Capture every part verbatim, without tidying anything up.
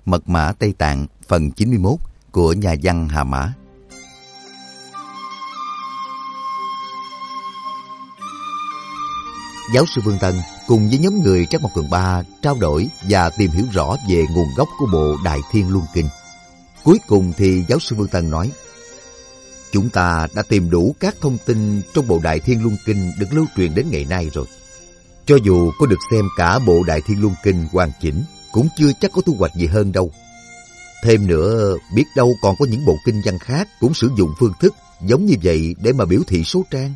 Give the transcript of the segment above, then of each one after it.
Mật mã Tây Tạng phần chín mươi mốt của nhà văn Hà Mã. Giáo sư Vương Tân cùng với nhóm người Trắc Mộc Cường Ba trao đổi và tìm hiểu rõ về nguồn gốc của bộ Đại Thiên Luân Kinh. Cuối cùng thì giáo sư Vương Tân nói: chúng ta đã tìm đủ các thông tin trong bộ Đại Thiên Luân Kinh được lưu truyền đến ngày nay rồi. Cho dù có được xem cả bộ Đại Thiên Luân Kinh hoàn chỉnh, cũng chưa chắc có thu hoạch gì hơn đâu. Thêm nữa, biết đâu còn có những bộ kinh văn khác cũng sử dụng phương thức giống như vậy để mà biểu thị số trang.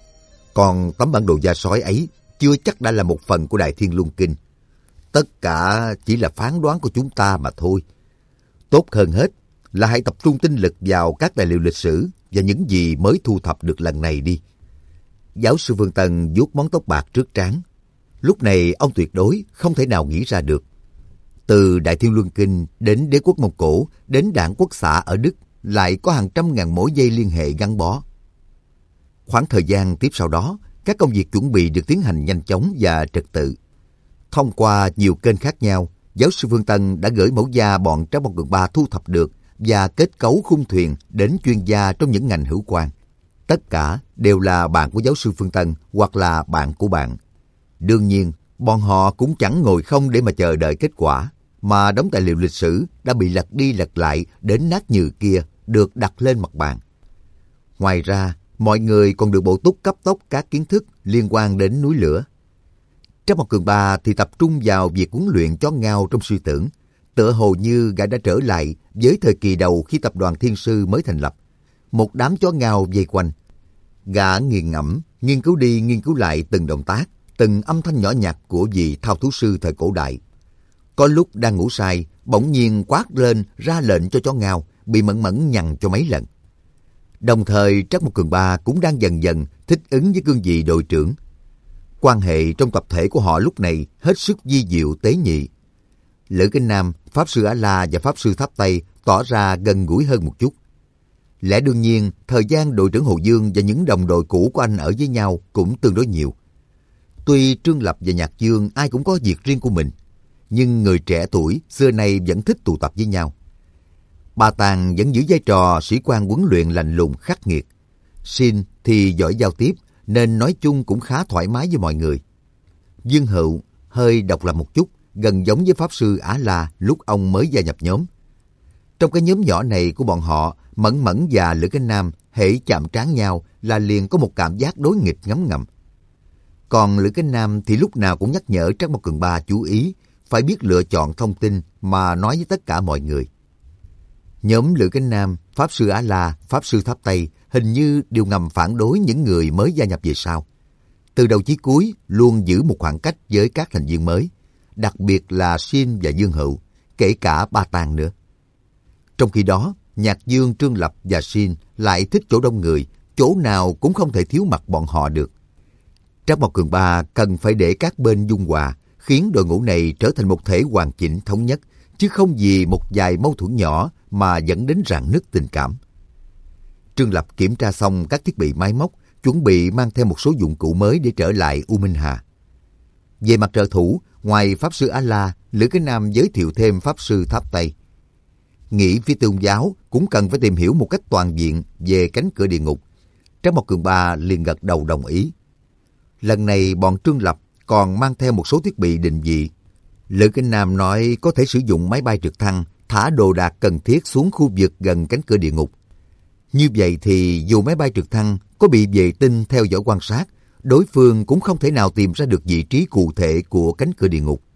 Còn tấm bản đồ da sói ấy chưa chắc đã là một phần của Đại Thiên Luân Kinh. Tất cả chỉ là phán đoán của chúng ta mà thôi. Tốt hơn hết là hãy tập trung tinh lực vào các tài liệu lịch sử và những gì mới thu thập được lần này đi. Giáo sư Vương Tân vuốt món tóc bạc trước trán. Lúc này ông tuyệt đối không thể nào nghĩ ra được. Từ Đại Thiên Luân Kinh đến đế quốc Mông Cổ, đến đảng quốc xã ở Đức, lại có hàng trăm ngàn mối dây liên hệ gắn bó. Khoảng thời gian tiếp sau đó, các công việc chuẩn bị được tiến hành nhanh chóng và trật tự. Thông qua nhiều kênh khác nhau, giáo sư Vương Tân đã gửi mẫu da bọn Trắc Mộc Cường Ba thu thập được và kết cấu khung thuyền đến chuyên gia trong những ngành hữu quan. Tất cả đều là bạn của giáo sư Vương Tân hoặc là bạn của bạn. Đương nhiên, bọn họ cũng chẳng ngồi không để mà chờ đợi kết quả, mà đống tài liệu lịch sử đã bị lật đi lật lại đến nát nhừ kia được đặt lên mặt bàn. Ngoài ra, mọi người còn được bổ túc cấp tốc các kiến thức liên quan đến núi lửa. Trắc Mộc Cường Ba thì tập trung vào việc huấn luyện chó ngao trong suy tưởng, tựa hồ như gã đã trở lại với thời kỳ đầu khi tập đoàn Thiên Sư mới thành lập. Một đám chó ngao vây quanh. Gã nghiền ngẫm, nghiên cứu đi nghiên cứu lại từng động tác, từng âm thanh nhỏ nhặt của vị thao thú sư thời cổ đại. Có lúc đang ngủ say, bỗng nhiên quát lên ra lệnh cho chó ngao, bị mẫn mẫn nhằn cho mấy lần. Đồng thời Trắc Mộc Cường Ba cũng đang dần dần thích ứng với cương vị đội trưởng. Quan hệ trong tập thể của họ lúc này hết sức vi diệu tế nhị. Lữ Kinh Nam, Pháp Sư A-La và Pháp Sư Tháp Tây tỏ ra gần gũi hơn một chút. Lẽ đương nhiên, thời gian đội trưởng Hồ Dương và những đồng đội cũ của anh ở với nhau cũng tương đối nhiều. Tuy Trương Lập và Nhạc Dương ai cũng có việc riêng của mình, nhưng người trẻ tuổi xưa nay vẫn thích tụ tập với nhau. Ba Tàng vẫn giữ vai trò sĩ quan huấn luyện lạnh lùng khắc nghiệt. Xin thì giỏi giao tiếp nên nói chung cũng khá thoải mái với mọi người. Dương Hựu hơi độc lập một chút, gần giống với Pháp Sư Á-La lúc ông mới gia nhập nhóm. Trong cái nhóm nhỏ này của bọn họ, Mẫn Mẫn và Lữ Kinh Nam hễ chạm trán nhau là liền có một cảm giác đối nghịch ngấm ngầm. Còn Lữ Kinh Nam thì lúc nào cũng nhắc nhở Trắc Mộc Cường Ba chú ý, phải biết lựa chọn thông tin mà nói với tất cả mọi người. Nhóm Lữ Kinh Nam, Pháp Sư Á-La, Pháp Sư Tháp Tây hình như đều ngầm phản đối những người mới gia nhập về sau. Từ đầu chí cuối luôn giữ một khoảng cách với các thành viên mới, đặc biệt là Xin và Dương Hựu, kể cả Ba Tàng nữa. Trong khi đó, Nhạc Dương, Trương Lập và Xin lại thích chỗ đông người, chỗ nào cũng không thể thiếu mặt bọn họ được. Trắc Mộc Cường Ba cần phải để các bên dung hòa, khiến đội ngũ này trở thành một thể hoàn chỉnh thống nhất, chứ không vì một vài mâu thuẫn nhỏ mà dẫn đến rạn nứt tình cảm. Trương Lập kiểm tra xong các thiết bị máy móc, chuẩn bị mang theo một số dụng cụ mới để trở lại U Minh Hà. Về mặt trợ thủ, ngoài Pháp Sư A-La, Lữ Cái Nam giới thiệu thêm Pháp Sư Tháp Tây. Nghĩ phía tôn giáo cũng cần phải tìm hiểu một cách toàn diện về cánh cửa địa ngục. Trắc Mộc Cường Ba liền gật đầu đồng ý. Lần này bọn Trương Lập còn mang theo một số thiết bị định vị. Lữ Kinh Nam nói có thể sử dụng máy bay trực thăng thả đồ đạc cần thiết xuống khu vực gần cánh cửa địa ngục. Như vậy thì dù máy bay trực thăng có bị vệ tinh theo dõi quan sát, đối phương cũng không thể nào tìm ra được vị trí cụ thể của cánh cửa địa ngục.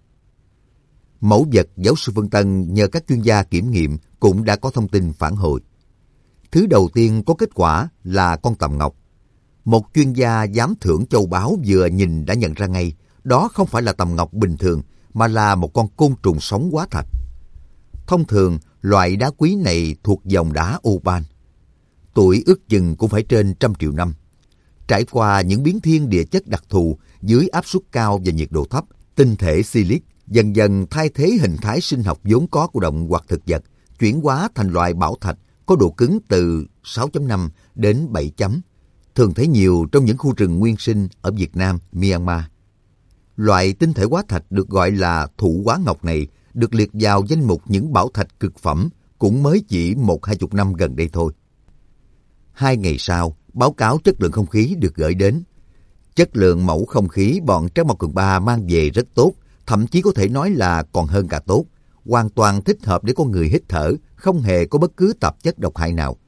Mẫu vật giáo sư Vương Tân nhờ các chuyên gia kiểm nghiệm cũng đã có thông tin phản hồi. Thứ đầu tiên có kết quả là con tầm ngọc. Một chuyên gia giám thưởng châu báu vừa nhìn đã nhận ra ngay, đó không phải là tầm ngọc bình thường, mà là một con côn trùng sống hóa thạch. Thông thường, loại đá quý này thuộc dòng đá Opal. Tuổi ước chừng cũng phải trên trăm triệu năm. Trải qua những biến thiên địa chất đặc thù dưới áp suất cao và nhiệt độ thấp, tinh thể silic dần dần thay thế hình thái sinh học vốn có của động hoặc thực vật, chuyển hóa thành loại bảo thạch có độ cứng từ sáu chấm năm đến bảy chấm, thường thấy nhiều trong những khu rừng nguyên sinh ở Việt Nam, Myanmar. Loại tinh thể hóa thạch được gọi là thụ hóa ngọc này được liệt vào danh mục những bảo thạch cực phẩm cũng mới chỉ một hai chục năm gần đây thôi. Hai ngày sau, báo cáo chất lượng không khí được gửi đến. Chất lượng mẫu không khí bọn Trác Mộc Cường Ba mang về rất tốt, thậm chí có thể nói là còn hơn cả tốt, hoàn toàn thích hợp để con người hít thở, không hề có bất cứ tạp chất độc hại nào.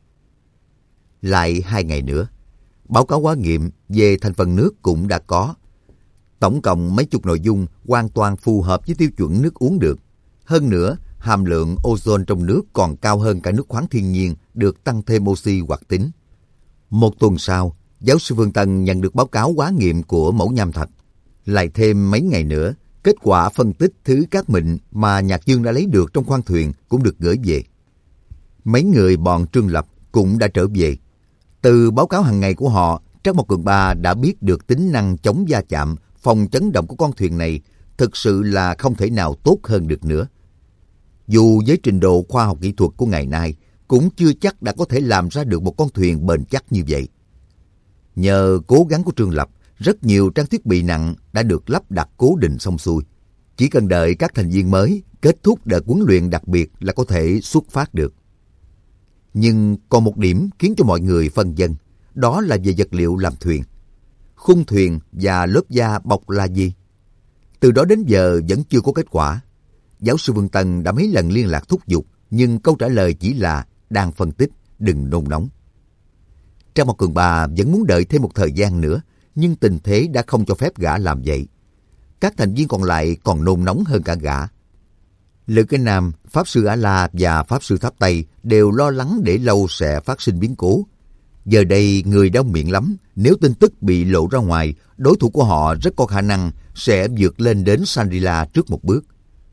Lại hai ngày nữa, báo cáo hóa nghiệm về thành phần nước cũng đã có. Tổng cộng mấy chục nội dung hoàn toàn phù hợp với tiêu chuẩn nước uống được. Hơn nữa, hàm lượng ozone trong nước còn cao hơn cả nước khoáng thiên nhiên, được tăng thêm oxy hoạt tính. Một tuần sau, giáo sư Vương Tân nhận được báo cáo hóa nghiệm của mẫu nham thạch. Lại thêm mấy ngày nữa, kết quả phân tích thứ cát mịn mà Nhạc Dương đã lấy được trong khoang thuyền cũng được gửi về. Mấy người bọn Trương Lập cũng đã trở về. Từ báo cáo hàng ngày của họ, Trác Mộc Cường Ba đã biết được tính năng chống va chạm, phòng chấn động của con thuyền này thực sự là không thể nào tốt hơn được nữa. Dù với trình độ khoa học kỹ thuật của ngày nay, cũng chưa chắc đã có thể làm ra được một con thuyền bền chắc như vậy. Nhờ cố gắng của Trương Lập, rất nhiều trang thiết bị nặng đã được lắp đặt cố định xong xuôi. Chỉ cần đợi các thành viên mới kết thúc đợt huấn luyện đặc biệt là có thể xuất phát được. Nhưng còn một điểm khiến cho mọi người phân vân, đó là về vật liệu làm thuyền. Khung thuyền và lớp da bọc là gì? Từ đó đến giờ vẫn chưa có kết quả. Giáo sư Vương Tân đã mấy lần liên lạc thúc giục, nhưng câu trả lời chỉ là đang phân tích, đừng nôn nóng. Trác Mộc Cường Ba vẫn muốn đợi thêm một thời gian nữa, nhưng tình thế đã không cho phép gã làm vậy. Các thành viên còn lại còn nôn nóng hơn cả gã. Lữ Cái Nam, Pháp Sư A-La và Pháp Sư Tháp Tây đều lo lắng để lâu sẽ phát sinh biến cố. Giờ đây người đông miệng lắm, nếu tin tức bị lộ ra ngoài, đối thủ của họ rất có khả năng sẽ vượt lên đến Shangri-La trước một bước.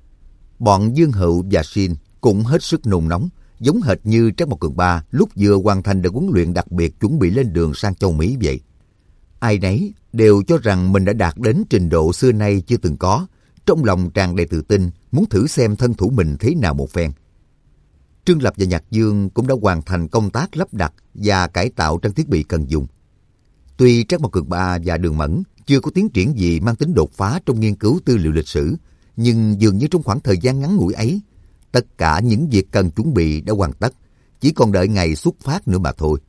Bọn Dương Hữu và Xin cũng hết sức nôn nóng, giống hệt như Trác Mộc Cường Ba lúc vừa hoàn thành đợt huấn luyện đặc biệt chuẩn bị lên đường sang châu Mỹ vậy. Ai nấy đều cho rằng mình đã đạt đến trình độ xưa nay chưa từng có, trong lòng tràn đầy tự tin, muốn thử xem thân thủ mình thế nào một phen. Trương Lập và Nhạc Dương cũng đã hoàn thành công tác lắp đặt và cải tạo trang thiết bị cần dùng. Tuy Trác Mộc Cường Ba và Đường Mẫn chưa có tiến triển gì mang tính đột phá trong nghiên cứu tư liệu lịch sử, nhưng dường như trong khoảng thời gian ngắn ngủi ấy, tất cả những việc cần chuẩn bị đã hoàn tất, chỉ còn đợi ngày xuất phát nữa mà thôi.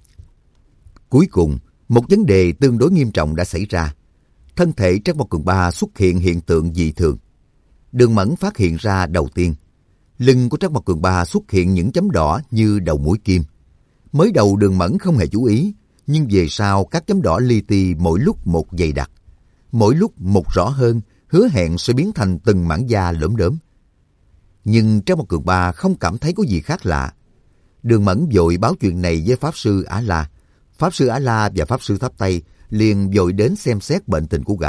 Cuối cùng, một vấn đề tương đối nghiêm trọng đã xảy ra. Thân thể Trác Mộc Cường Ba xuất hiện hiện tượng dị thường. Đường Mẫn phát hiện ra đầu tiên. Lưng của Trác Mộc Cường Ba xuất hiện những chấm đỏ như đầu mũi kim. Mới đầu Đường Mẫn không hề chú ý, nhưng về sau các chấm đỏ li ti mỗi lúc một dày đặc. Mỗi lúc một rõ hơn, hứa hẹn sẽ biến thành từng mảng da lởm đớm. Nhưng Trác Mộc Cường Ba không cảm thấy có gì khác lạ. Đường Mẫn vội báo chuyện này với Pháp Sư A-La. Pháp Sư A-La và Pháp Sư Tháp Tây liền vội đến xem xét bệnh tình của gã.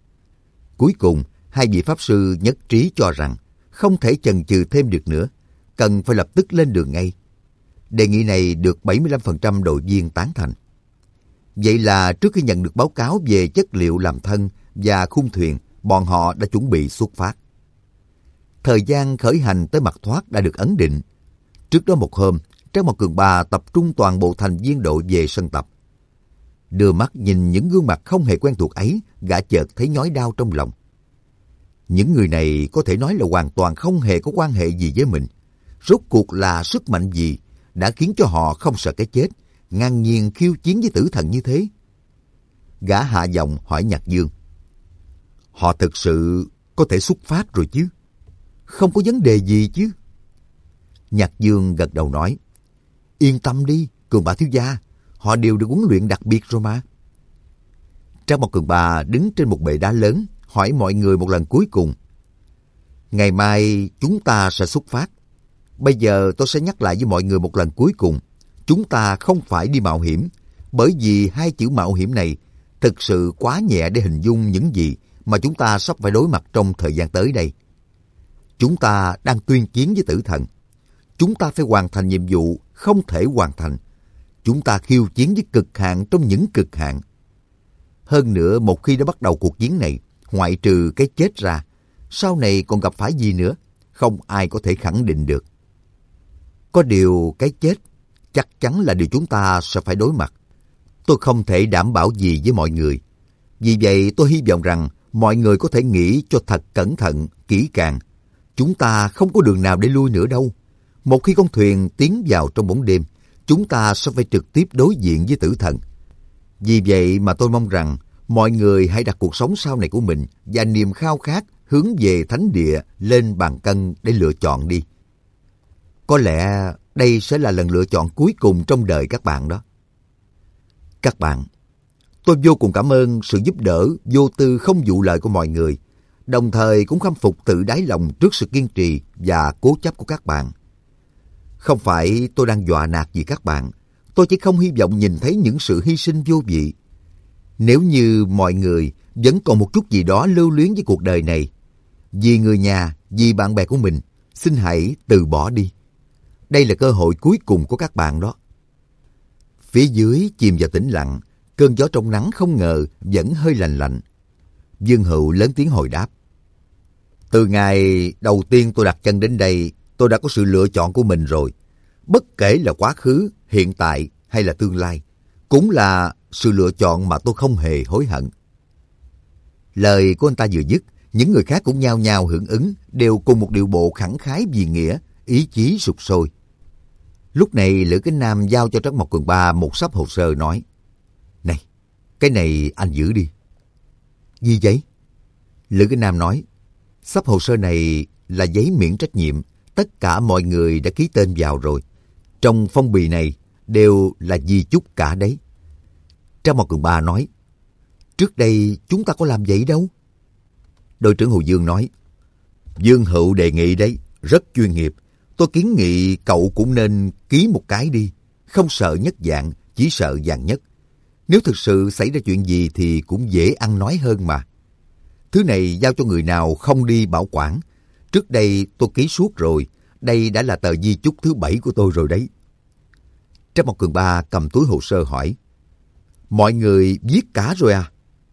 Cuối cùng, hai vị Pháp Sư nhất trí cho rằng không thể chần chừ thêm được nữa, cần phải lập tức lên đường ngay. Đề nghị này được bảy mươi lăm phần trăm đội viên tán thành. Vậy là trước khi nhận được báo cáo về chất liệu làm thân và khung thuyền, bọn họ đã chuẩn bị xuất phát. Thời gian khởi hành tới mặt thoát đã được ấn định. Trước đó một hôm, Trác Mộc Cường Ba tập trung toàn bộ thành viên đội về sân tập. Đưa mắt nhìn những gương mặt không hề quen thuộc ấy, gã chợt thấy nhói đau trong lòng. Những người này có thể nói là hoàn toàn không hề có quan hệ gì với mình. Rốt cuộc là sức mạnh gì đã khiến cho họ không sợ cái chết, ngang nhiên khiêu chiến với tử thần như thế? Gã hạ giọng hỏi Nhạc Dương. Họ thực sự có thể xuất phát rồi chứ? Không có vấn đề gì chứ? Nhạc Dương gật đầu nói. Yên tâm đi, Cường Ba thiếu gia, họ đều được huấn luyện đặc biệt rồi mà. Trác Mộc Cường Ba đứng trên một bệ đá lớn, hỏi mọi người một lần cuối cùng. Ngày mai chúng ta sẽ xuất phát. Bây giờ tôi sẽ nhắc lại với mọi người một lần cuối cùng. Chúng ta không phải đi mạo hiểm, bởi vì hai chữ mạo hiểm này thực sự quá nhẹ để hình dung những gì mà chúng ta sắp phải đối mặt trong thời gian tới đây. Chúng ta đang tuyên chiến với tử thần. Chúng ta phải hoàn thành nhiệm vụ không thể hoàn thành. Chúng ta khiêu chiến với cực hạn trong những cực hạn. Hơn nữa, một khi đã bắt đầu cuộc chiến này, ngoại trừ cái chết ra, sau này còn gặp phải gì nữa, không ai có thể khẳng định được. Có điều cái chết chắc chắn là điều chúng ta sẽ phải đối mặt. Tôi không thể đảm bảo gì với mọi người. Vì vậy tôi hy vọng rằng mọi người có thể nghĩ cho thật cẩn thận, kỹ càng. Chúng ta không có đường nào để lui nữa đâu. Một khi con thuyền tiến vào trong bóng đêm, chúng ta sẽ phải trực tiếp đối diện với tử thần. Vì vậy mà tôi mong rằng mọi người hãy đặt cuộc sống sau này của mình và niềm khao khát hướng về thánh địa lên bàn cân để lựa chọn đi. Có lẽ đây sẽ là lần lựa chọn cuối cùng trong đời các bạn đó. Các bạn, tôi vô cùng cảm ơn sự giúp đỡ vô tư không vụ lợi của mọi người, đồng thời cũng khâm phục tự đáy lòng trước sự kiên trì và cố chấp của các bạn. Không phải tôi đang dọa nạt gì các bạn, tôi chỉ không hy vọng nhìn thấy những sự hy sinh vô vị. Nếu như mọi người vẫn còn một chút gì đó lưu luyến với cuộc đời này, vì người nhà, vì bạn bè của mình, xin hãy từ bỏ đi. Đây là cơ hội cuối cùng của các bạn đó. Phía dưới chìm vào tĩnh lặng, cơn gió trong nắng không ngờ vẫn hơi lành lạnh. Dương Hữu lớn tiếng hồi đáp. Từ ngày đầu tiên tôi đặt chân đến đây, tôi đã có sự lựa chọn của mình rồi. Bất kể là quá khứ, hiện tại hay là tương lai, cũng là sự lựa chọn mà tôi không hề hối hận. Lời của anh ta vừa dứt, những người khác cũng nhao nhao hưởng ứng, đều cùng một điệu bộ khẳng khái vì nghĩa, ý chí sục sôi. Lúc này Lữ Kính Nam giao cho Trấn Mộc Cường Ba một xấp hồ sơ nói, này, cái này anh giữ đi. Gì vậy? Lữ Kính Nam nói, xấp hồ sơ này là giấy miễn trách nhiệm, tất cả mọi người đã ký tên vào rồi. Trong phong bì này đều là di chúc cả đấy. Trấn Mộc Cường Ba nói, trước đây chúng ta có làm vậy đâu. Đội trưởng Hồ Dương nói, Dương Hữu đề nghị đấy, rất chuyên nghiệp. Tôi kiến nghị cậu cũng nên ký một cái đi. Không sợ nhất dạng, chỉ sợ vàng nhất. Nếu thực sự xảy ra chuyện gì thì cũng dễ ăn nói hơn mà. Thứ này giao cho người nào không đi bảo quản. Trước đây tôi ký suốt rồi. Đây đã là tờ di chúc thứ bảy của tôi rồi đấy. Trác Mộc Cường Ba cầm túi hồ sơ hỏi, mọi người viết cả rồi à?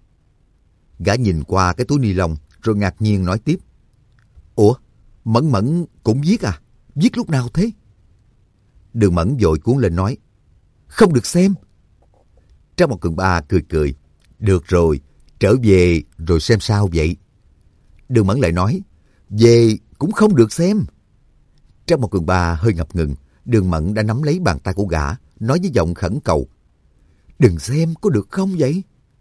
Gã nhìn qua cái túi ni lông rồi ngạc nhiên nói tiếp, ủa, Mẫn Mẫn cũng viết à? Viết lúc nào thế? Đường Mẫn vội cuốn lên nói, không được xem. Trác Mộc Cường Ba cười cười, được rồi, trở về rồi xem sao vậy. Đường Mẫn lại nói, về cũng không được xem. Trác Mộc Cường Ba hơi ngập ngừng. Đường Mẫn đã nắm lấy bàn tay của gã, nói với giọng khẩn cầu, đừng xem có được không vậy?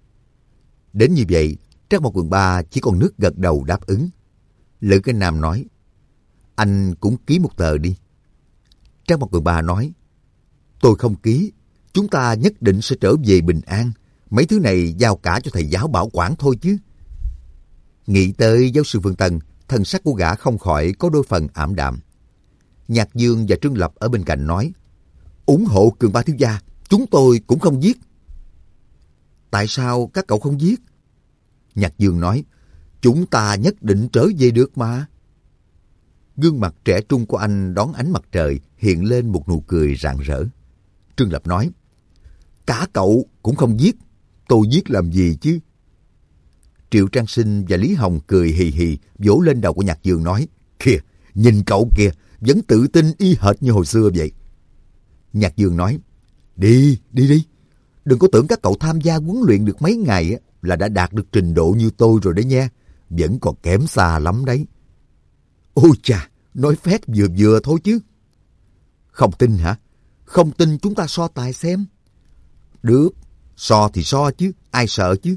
Đến như vậy, Trác Mộc Cường Ba chỉ còn nước gật đầu đáp ứng. Lữ Kính Nam nói, anh cũng ký một tờ đi. Trác Mộc Cường Ba nói, tôi không ký, chúng ta nhất định sẽ trở về bình an. Mấy thứ này giao cả cho thầy giáo bảo quản thôi chứ. Nghĩ tới giáo sư Vương Tân, thần sắc của gã không khỏi có đôi phần ảm đạm. Nhạc Dương và Trương Lập ở bên cạnh nói, ủng hộ Cường Ba thiếu gia, chúng tôi cũng không viết. Tại sao các cậu không viết? Nhạc Dương nói, chúng ta nhất định trở về được mà. Gương mặt trẻ trung của anh đón ánh mặt trời hiện lên một nụ cười rạng rỡ. Trương Lập nói, cả cậu cũng không viết, tôi viết làm gì chứ? Triệu Trang Sinh và Lý Hồng cười hì hì vỗ lên đầu của Nhạc Dương nói, kìa, nhìn cậu kìa, vẫn tự tin y hệt như hồi xưa vậy. Nhạc Dương nói, đi, đi đi. Đừng có tưởng các cậu tham gia huấn luyện được mấy ngày là đã đạt được trình độ như tôi rồi đấy nha. Vẫn còn kém xa lắm đấy. Ôi chà, nói phét vừa vừa thôi chứ. Không tin hả? Không tin chúng ta so tài xem. Được, so thì so chứ, ai sợ chứ.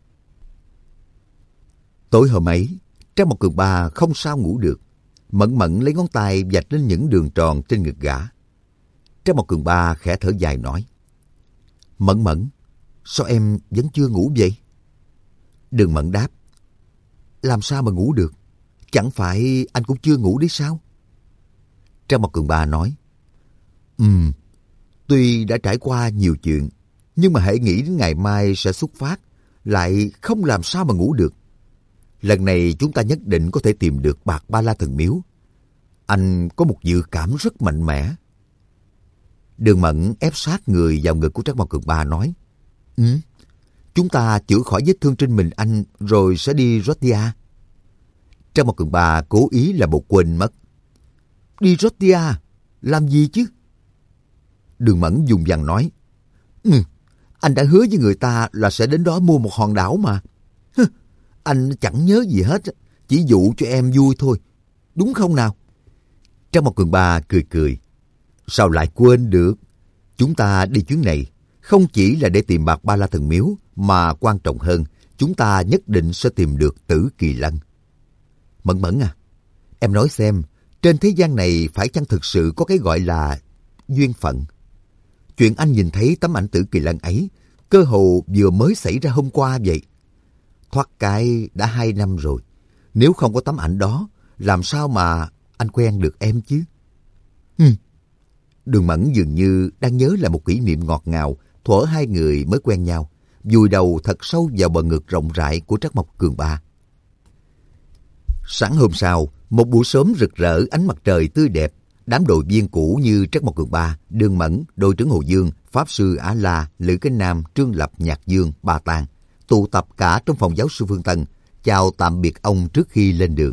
Tối hôm ấy, Trác Mộc Cường Ba không sao ngủ được. Mẫn Mẫn lấy ngón tay vạch lên những đường tròn trên ngực gã. Trác Mộc Cường Ba khẽ thở dài nói, Mẫn Mẫn, sao em vẫn chưa ngủ vậy? Đường Mẫn đáp, làm sao mà ngủ được? Chẳng phải anh cũng chưa ngủ đấy sao? Trác Mộc Cường Ba nói, Ừm, tuy đã trải qua nhiều chuyện, nhưng mà hãy nghĩ đến ngày mai sẽ xuất phát, lại không làm sao mà ngủ được. Lần này chúng ta nhất định có thể tìm được Bạc Ba La Thần Miếu. Anh có một dự cảm rất mạnh mẽ. Đường Mẫn ép sát người vào ngực của Trác Mộc Cường Ba nói, Ừ, chúng ta chữa khỏi vết thương trên mình anh rồi sẽ đi Rotia. Trác Mộc Cường Ba cố ý là một quên mất. Đi Rotia? Làm gì chứ? Đường Mẫn dùng dằng nói, Ừ, anh đã hứa với người ta là sẽ đến đó mua một hòn đảo mà. Hừ, anh chẳng nhớ gì hết, chỉ dụ cho em vui thôi. đúng không nào? Trang một Cường Ba cười cười. Sao lại quên được? Chúng ta đi chuyến này không chỉ là để tìm Bạc Ba La Thần Miếu, mà quan trọng hơn, chúng ta nhất định sẽ tìm được Tử Kỳ Lân. Mẫn Mẫn à, em nói xem, trên thế gian này phải chăng thực sự có cái gọi là duyên phận? Chuyện anh nhìn thấy tấm ảnh Tử Kỳ Lân ấy, cơ hồ vừa mới xảy ra hôm qua vậy. Thoát cái đã hai năm rồi. Nếu không có tấm ảnh đó, làm sao mà anh quen được em chứ? Hừm. Đường Mẫn dường như đang nhớ lại một kỷ niệm ngọt ngào thuở hai người mới quen nhau, vùi đầu thật sâu vào bờ ngực rộng rãi của Trắc Mộc Cường Ba. Sáng hôm sau, một buổi sớm rực rỡ, ánh mặt trời tươi đẹp, đám đội viên cũ như Trắc Mộc Cường Ba, Đường Mẫn, đội trưởng Hồ Dương, Pháp sư Á La, Lữ Cánh Nam, Trương Lập, Nhạc Dương, Ba Tàng tụ tập cả trong phòng giáo sư Phương Tân, chào tạm biệt ông trước khi lên đường.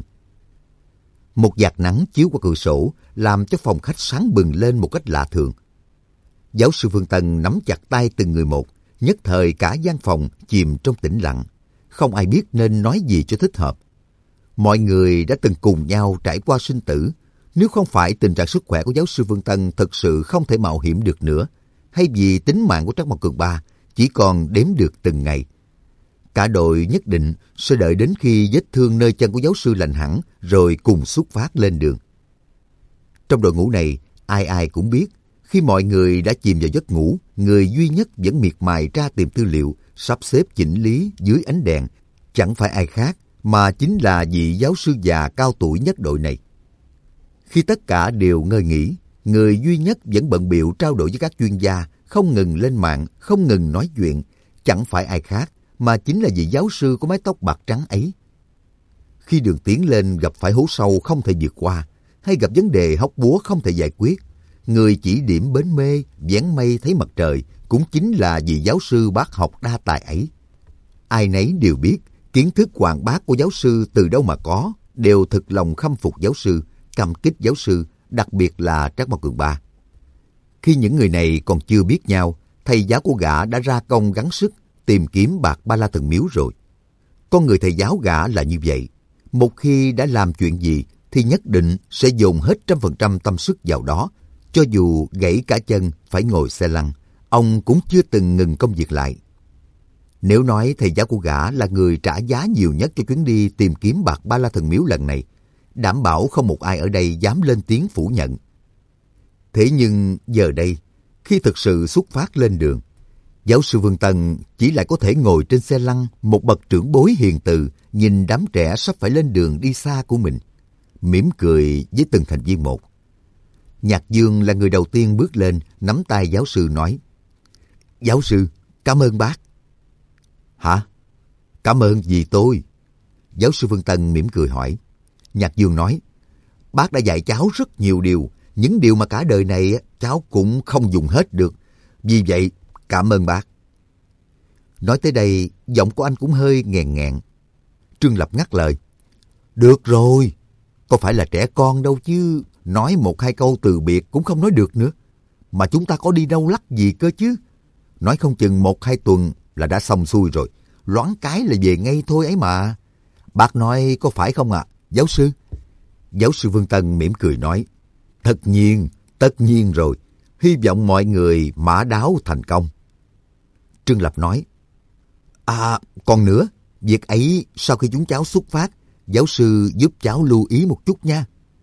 Một vạt nắng chiếu qua cửa sổ làm cho phòng khách sáng bừng lên một cách lạ thường. Giáo sư Phương Tân nắm chặt tay từng người một, nhất thời cả gian phòng chìm trong tĩnh lặng, không ai biết nên nói gì cho thích hợp. Mọi người đã từng cùng nhau trải qua sinh tử, nếu không phải tình trạng sức khỏe của giáo sư Phương Tân thực sự không thể mạo hiểm được nữa, hay vì tính mạng của Trắc Mộc Cường Ba chỉ còn đếm được từng ngày, cả đội nhất định sẽ đợi đến khi vết thương nơi chân của giáo sư lành hẳn rồi cùng xuất phát lên đường. Trong đội ngũ này, ai ai cũng biết, khi mọi người đã chìm vào giấc ngủ, người duy nhất vẫn miệt mài tra tìm tư liệu, sắp xếp chỉnh lý dưới ánh đèn, chẳng phải ai khác mà chính là vị giáo sư già cao tuổi nhất đội này. Khi tất cả đều ngơi nghỉ, người duy nhất vẫn bận bịu trao đổi với các chuyên gia, không ngừng lên mạng, không ngừng nói chuyện, chẳng phải ai khác mà chính là vị giáo sư có mái tóc bạc trắng ấy. Khi đường tiến lên gặp phải hố sâu không thể vượt qua, hay gặp vấn đề hóc búa không thể giải quyết, người chỉ điểm bến mê, vén mây thấy mặt trời cũng chính là vị giáo sư bác học đa tài ấy. Ai nấy đều biết, kiến thức hoạt bát của giáo sư từ đâu mà có, đều thực lòng khâm phục giáo sư, cảm kích giáo sư, đặc biệt là Trắc Mộc Cường Ba. Khi những người này còn chưa biết nhau, thầy giáo của gã đã ra công gắng sức tìm kiếm Bạc Ba La Thần Miếu rồi. Con người thầy giáo gã là như vậy. Một khi đã làm chuyện gì thì nhất định sẽ dồn hết trăm phần trăm tâm sức vào đó. Cho dù gãy cả chân phải ngồi xe lăn, ông cũng chưa từng ngừng công việc lại. Nếu nói thầy giáo của gã là người trả giá nhiều nhất cho chuyến đi tìm kiếm Bạc Ba La Thần Miếu lần này, đảm bảo không một ai ở đây dám lên tiếng phủ nhận. Thế nhưng giờ đây, khi thực sự xuất phát lên đường, giáo sư Vương Tân chỉ lại có thể ngồi trên xe lăn, một bậc trưởng bối hiền từ, nhìn đám trẻ sắp phải lên đường đi xa của mình, mỉm cười với từng thành viên một. Nhạc Dương là người đầu tiên bước lên, nắm tay giáo sư nói: Giáo sư, cảm ơn bác. Hả? Cảm ơn gì tôi? Giáo sư Vương Tân mỉm cười hỏi. Nhạc Dương nói: Bác đã dạy cháu rất nhiều điều, những điều mà cả đời này cháu cũng không dùng hết được. Vì vậy, cảm ơn bác. Nói tới đây, giọng của anh cũng hơi nghèn nghẹn. Trương Lập ngắt lời: Được rồi, có phải là trẻ con đâu chứ, nói một hai câu từ biệt cũng không nói được nữa. Mà chúng ta có đi đâu lắc gì cơ chứ. Nói không chừng một hai tuần là đã xong xuôi rồi, loáng cái là về ngay thôi ấy mà. Bác nói có phải không ạ, à, giáo sư? Giáo sư Vương Tân mỉm cười nói: Tất nhiên, tất nhiên rồi. Hy vọng mọi người mã đáo thành công. Trương Lập nói: À, còn nữa, việc ấy sau khi chúng cháu xuất phát, giáo sư giúp cháu lưu ý một chút nha.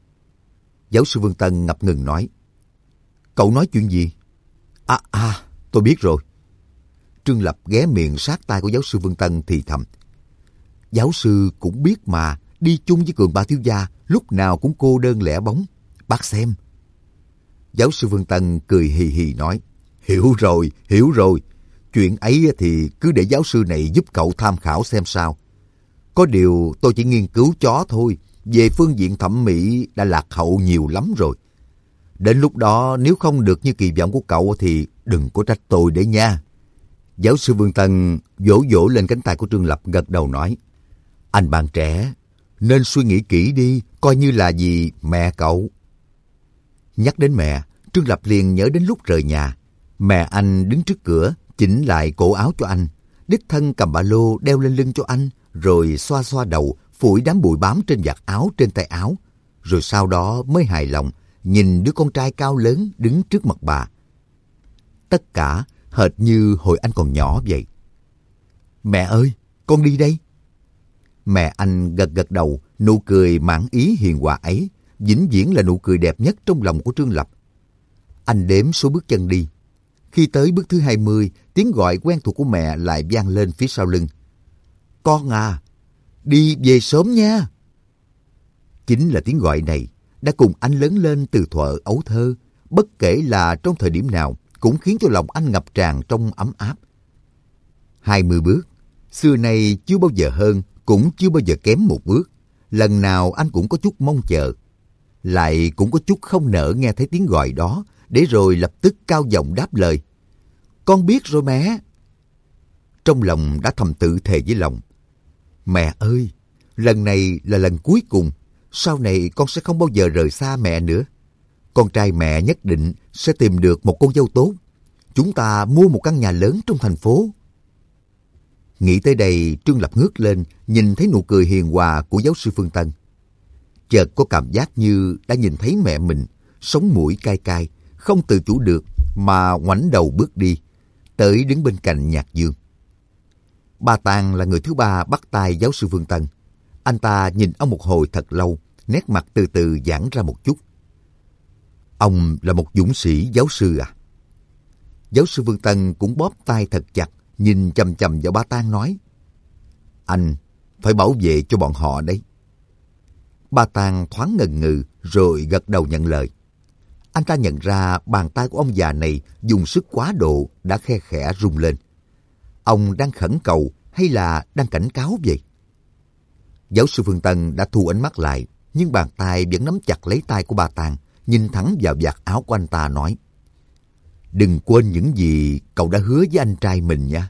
Giáo sư Vương Tân ngập ngừng nói: Cậu nói chuyện gì? À, à, tôi biết rồi. Trương Lập ghé miệng sát tai của giáo sư Vương Tân thì thầm: Giáo sư cũng biết mà, đi chung với Cường Ba thiếu gia, lúc nào cũng cô đơn lẻ bóng. Bác xem. Giáo sư Vương Tân cười hì hì nói: Hiểu rồi, hiểu rồi. Chuyện ấy thì cứ để giáo sư này giúp cậu tham khảo xem sao. Có điều tôi chỉ nghiên cứu chó thôi, về phương diện thẩm mỹ đã lạc hậu nhiều lắm rồi. Đến lúc đó nếu không được như kỳ vọng của cậu thì đừng có trách tôi đấy nha. Giáo sư Vương Tân vỗ vỗ lên cánh tay của Trương Lập, gật đầu nói: Anh bạn trẻ, nên suy nghĩ kỹ đi, coi như là gì mẹ cậu. Nhắc đến mẹ, Trương Lập liền nhớ đến lúc rời nhà. Mẹ anh đứng trước cửa, chỉnh lại cổ áo cho anh, đích thân cầm ba lô đeo lên lưng cho anh, rồi xoa xoa đầu, phủi đám bụi bám trên vạt áo trên tay áo. rồi sau đó mới hài lòng nhìn đứa con trai cao lớn đứng trước mặt bà. Tất cả hệt như hồi anh còn nhỏ vậy. Mẹ ơi, con đi đây. Mẹ anh gật gật đầu, nụ cười mãn ý hiền hòa ấy vĩnh viễn là nụ cười đẹp nhất trong lòng của Trương Lập. Anh đếm số bước chân đi. Khi tới bước thứ hai mươi, tiếng gọi quen thuộc của mẹ lại vang lên phía sau lưng. Con à, đi về sớm nha. Chính là tiếng gọi này đã cùng anh lớn lên từ thuở ấu thơ, bất kể là trong thời điểm nào cũng khiến cho lòng anh ngập tràn trong ấm áp. Hai mươi bước, xưa nay chưa bao giờ hơn, cũng chưa bao giờ kém một bước. Lần nào anh cũng có chút mong chờ, lại cũng có chút không nỡ nghe thấy tiếng gọi đó, để rồi lập tức cao giọng đáp lời. Con biết rồi mẹ. Trong lòng đã thầm tự thề với lòng. Mẹ ơi, lần này là lần cuối cùng, sau này con sẽ không bao giờ rời xa mẹ nữa. Con trai mẹ nhất định sẽ tìm được một con dâu tốt. Chúng ta mua một căn nhà lớn trong thành phố. Nghĩ tới đây, Trương Lập ngước lên, nhìn thấy nụ cười hiền hòa của giáo sư Phương Tân. Chợt có cảm giác như đã nhìn thấy mẹ mình, sống mũi cay cay, không tự chủ được mà ngoảnh đầu bước đi, tới đứng bên cạnh Nhạc Dương. Ba Tàng là người thứ ba bắt tay giáo sư Phương Tân. Anh ta nhìn ông một hồi thật lâu, nét mặt từ từ giãn ra một chút. Ông là một dũng sĩ giáo sư à? Giáo sư Phương Tân cũng bóp tay thật chặt, nhìn chằm chằm vào Ba Tàng nói. Anh phải bảo vệ cho bọn họ đấy. Ba Tàng thoáng ngần ngừ rồi gật đầu nhận lời. Anh ta nhận ra bàn tay của ông già này dùng sức quá độ đã khe khẽ rung lên. Ông đang khẩn cầu hay là đang cảnh cáo vậy? Giáo sư Phương Tân đã thu ánh mắt lại, nhưng bàn tay vẫn nắm chặt lấy tay của Ba Tàng, nhìn thẳng vào vạt áo của anh ta nói. Đừng quên những gì cậu đã hứa với anh trai mình nha.